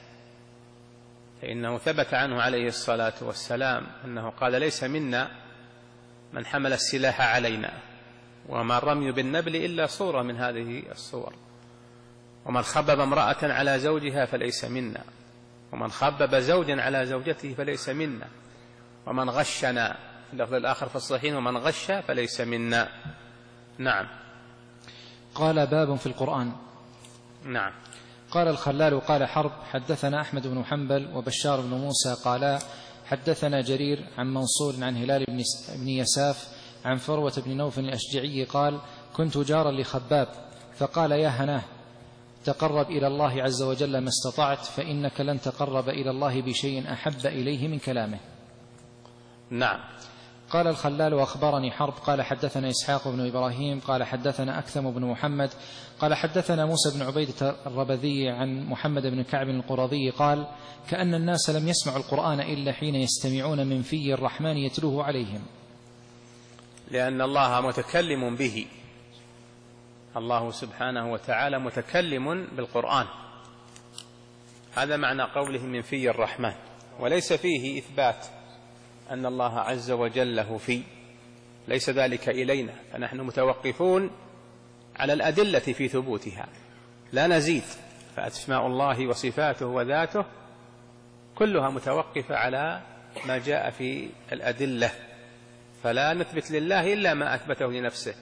فإنه ثبت عنه عليه الصلاة والسلام أنه قال: ليس منا من حمل السلاح علينا، وما الرمي بالنبل إلا صورة من هذه الصور. ومن خبب امرأة على زوجها فليس منا، ومن خبب زوجا على زوجته فليس منا، ومن غشنا في اللفظ الآخر في الصحيحين: ومن غش فليس منا. نعم. قال: باب في القرآن. نعم. قال الخلال: قال حرب حدثنا أحمد بن حنبل وبشار بن موسى قالا حدثنا جرير عن منصور عن هلال بن يساف عن فروة بن نوف الأشجعي قال: كنت جارا لخباب فقال: يا هناه، تقرب إلى الله عز وجل ما استطعت، فإنك لن تقرب إلى الله بشيء أحب إليه من كلامه. نعم. قال الخلال: وأخبرني حرب قال حدثنا إسحاق بن إبراهيم قال حدثنا أكثم بن محمد قال حدثنا موسى بن عبيدة الربذي عن محمد بن كعب القرظي قال: كأن الناس لم يسمعوا القرآن إلا حين يستمعون من في الرحمن يتلوه عليهم. لأن الله متكلم به، الله سبحانه وتعالى متكلم بالقرآن، هذا معنى قوله من في الرحمن، وليس فيه إثبات أن الله عز وجل له في، ليس ذلك إلينا، فنحن متوقفون على الأدلة في ثبوتها لا نزيد. فأسماء الله وصفاته وذاته كلها متوقفة على ما جاء في الأدلة، فلا نثبت لله إلا ما أثبته لنفسه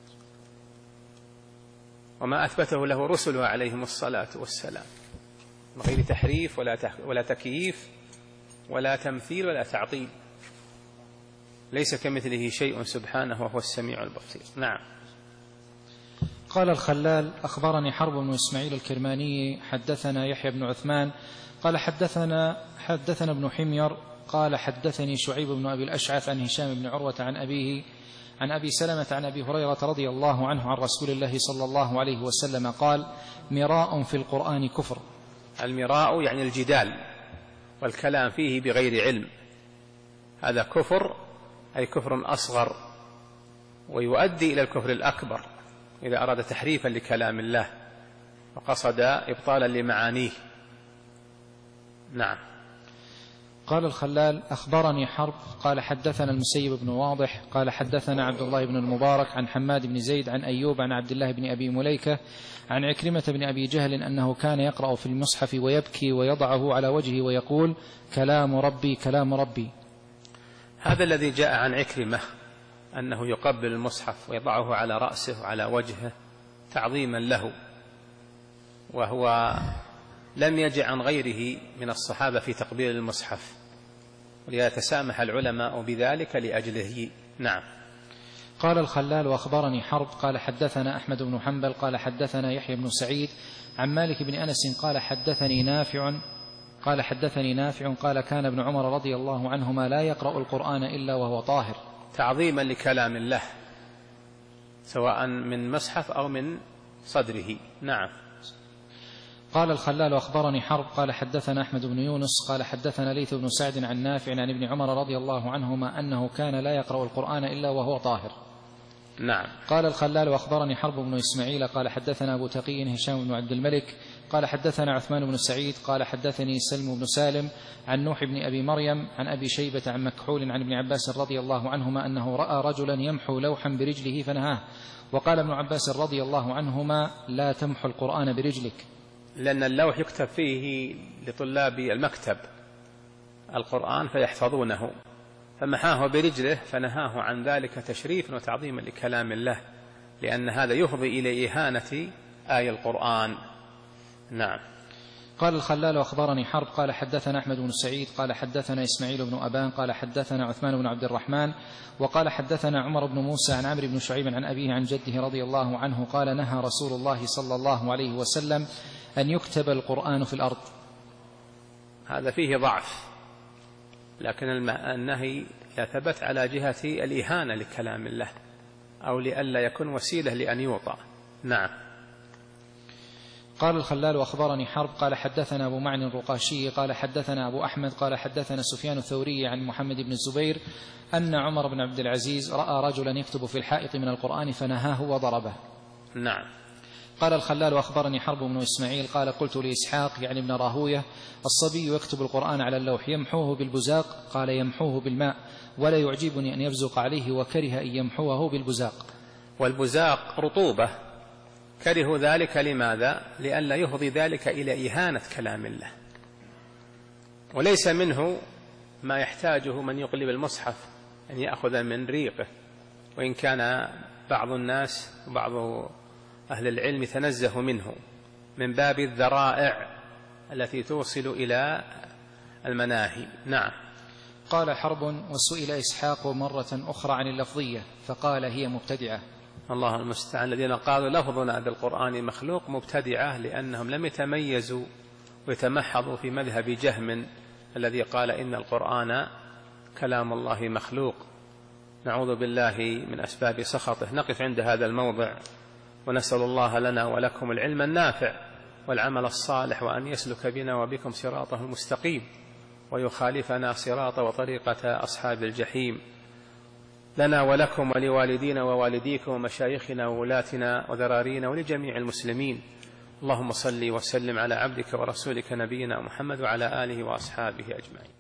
وما أثبته له رسله عليهم الصلاة والسلام، من غير تحريف ولا تكييف ولا تمثيل ولا تعطيل. ليس كمثله شيء سبحانه وهو السميع البصير. نعم. قال الخلال: أخبرني حرب بن إسماعيل الكرماني حدثنا يحيى بن عثمان قال حدثنا حدثنا ابن حمير قال حدثني شعيب بن أبي الأشعث عن هشام بن عروة عن أبيه عن أبي سلمة عن أبي هريرة رضي الله عنه عن رسول الله صلى الله عليه وسلم قال: مراء في القرآن كفر. المراء يعني الجدال والكلام فيه بغير علم، هذا كفر، أي كفر أصغر، ويؤدي إلى الكفر الأكبر إذا أراد تحريفا لكلام الله وقصد إبطالا لمعانيه. نعم. قال الخلال: أخبرني حرب قال حدثنا المسيب بن واضح قال حدثنا عبد الله بن المبارك عن حماد بن زيد عن أيوب عن عبد الله بن أبي مليكة عن عكرمة بن أبي جهل أنه كان يقرأ في المصحف ويبكي ويضعه على وجهه ويقول: كلام ربي كلام ربي. هذا الذي جاء عن عكرمة أنه يقبل المصحف ويضعه على رأسه وعلى وجهه تعظيما له، وهو لم يجع عن غيره من الصحابة في تقبيل المصحف، وليتسامح العلماء بذلك لأجله. نعم. قال الخلال: وأخبرني حرب قال حدثنا أحمد بن حنبل قال حدثنا يحيى بن سعيد عن مالك بن أنس قال حدثني نافع قال حدثني نافع قال كان ابن عمر رضي الله عنهما لا يقرأ القرآن إلا وهو طاهر، تعظيما لكلام الله سواء من مصحف أو من صدره. نعم. قال الخلال: وأخبرني حرب قال حدثنا أحمد بن يونس قال حدثنا ليث بن سعد عن نافع عن ابن عمر رضي الله عنهما أنه كان لا يقرأ القرآن إلا وهو طاهر. نعم. قال الخلال: وأخبرني حرب بن إسماعيل قال حدثنا أبو تقي هشام بن عبد الملك قال حدثنا عثمان بن سعيد قال حدثني سلم بن سالم عن نوح بن أبي مريم عن أبي شيبة عن مكحول عن ابن عباس رضي الله عنهما أنه رأى رجلا يمحو لوحا برجله فنهاه، وقال ابن عباس رضي الله عنهما: لا تمحو القرآن برجلك، لأن اللوح يكتب فيه لطلاب المكتب القرآن فيحفظونه، فمحاه برجله فنهاه عن ذلك تشريفا وتعظيما لكلام الله، لأن هذا يفضي إلى إهانة آية القرآن. نعم. قال الخلال: وأخبرني حرب قال حدثنا أحمد بن سعيد قال حدثنا إسماعيل بن أبان قال حدثنا عثمان بن عبد الرحمن وقال حدثنا عمر بن موسى عن عمرو بن شعيب عن أبيه عن جده رضي الله عنه قال: نهى رسول الله صلى الله عليه وسلم أن يكتب القرآن في الأرض. هذا فيه ضعف، لكن النهي يثبت على جهة الإهانة لكلام الله أو لئلا يكون وسيلة لأن يوطأ. نعم. قال الخلال: وأخبرني حرب قال حدثنا أبو معن الرقاشي قال حدثنا أبو أحمد قال حدثنا سفيان الثوري عن محمد بن الزبير أن عمر بن عبد العزيز رأى رجلا يكتب في الحائط من القرآن فنهاه وضربه. نعم. قال الخلال: وأخبرني حرب بن إسماعيل قال قلت لإسحاق يعني ابن راهوية: الصبي يكتب القرآن على اللوح يمحوه بالبزاق؟ قال: يمحوه بالماء، ولا يعجبني أن يبزق عليه، وكره أن يمحوه بالبزاق. والبزاق رطوبة، كرهوا ذلك لماذا؟ لئلا يفضي ذلك إلى إهانة كلام الله، وليس منه ما يحتاجه من يقلب المصحف أن يأخذ من ريقه، وإن كان بعض الناس وبعض أهل العلم تنزه منه من باب الذرائع التي توصل إلى المناهي. نعم. قال حرب: وسئل إسحاق مرة أخرى عن اللفظية فقال: هي مبتدعة. الله المستعان. الذين قالوا لفظنا بالقرآن مخلوق مبتدعة، لأنهم لم يتميزوا ويتمحضوا في مذهب جهم الذي قال إن القرآن كلام الله مخلوق. نعوذ بالله من أسباب سخطه. نقف عند هذا الموضع، ونسأل الله لنا ولكم العلم النافع والعمل الصالح، وأن يسلك بنا وبكم صراطه المستقيم، ويخالفنا صراط وطريقة أصحاب الجحيم، لنا ولكم ولوالدينا ووالديكم ومشايخنا وولاتنا وذرارينا ولجميع المسلمين. اللهم صل وسلم على عبدك ورسولك نبينا محمد وعلى آله وأصحابه أجمعين.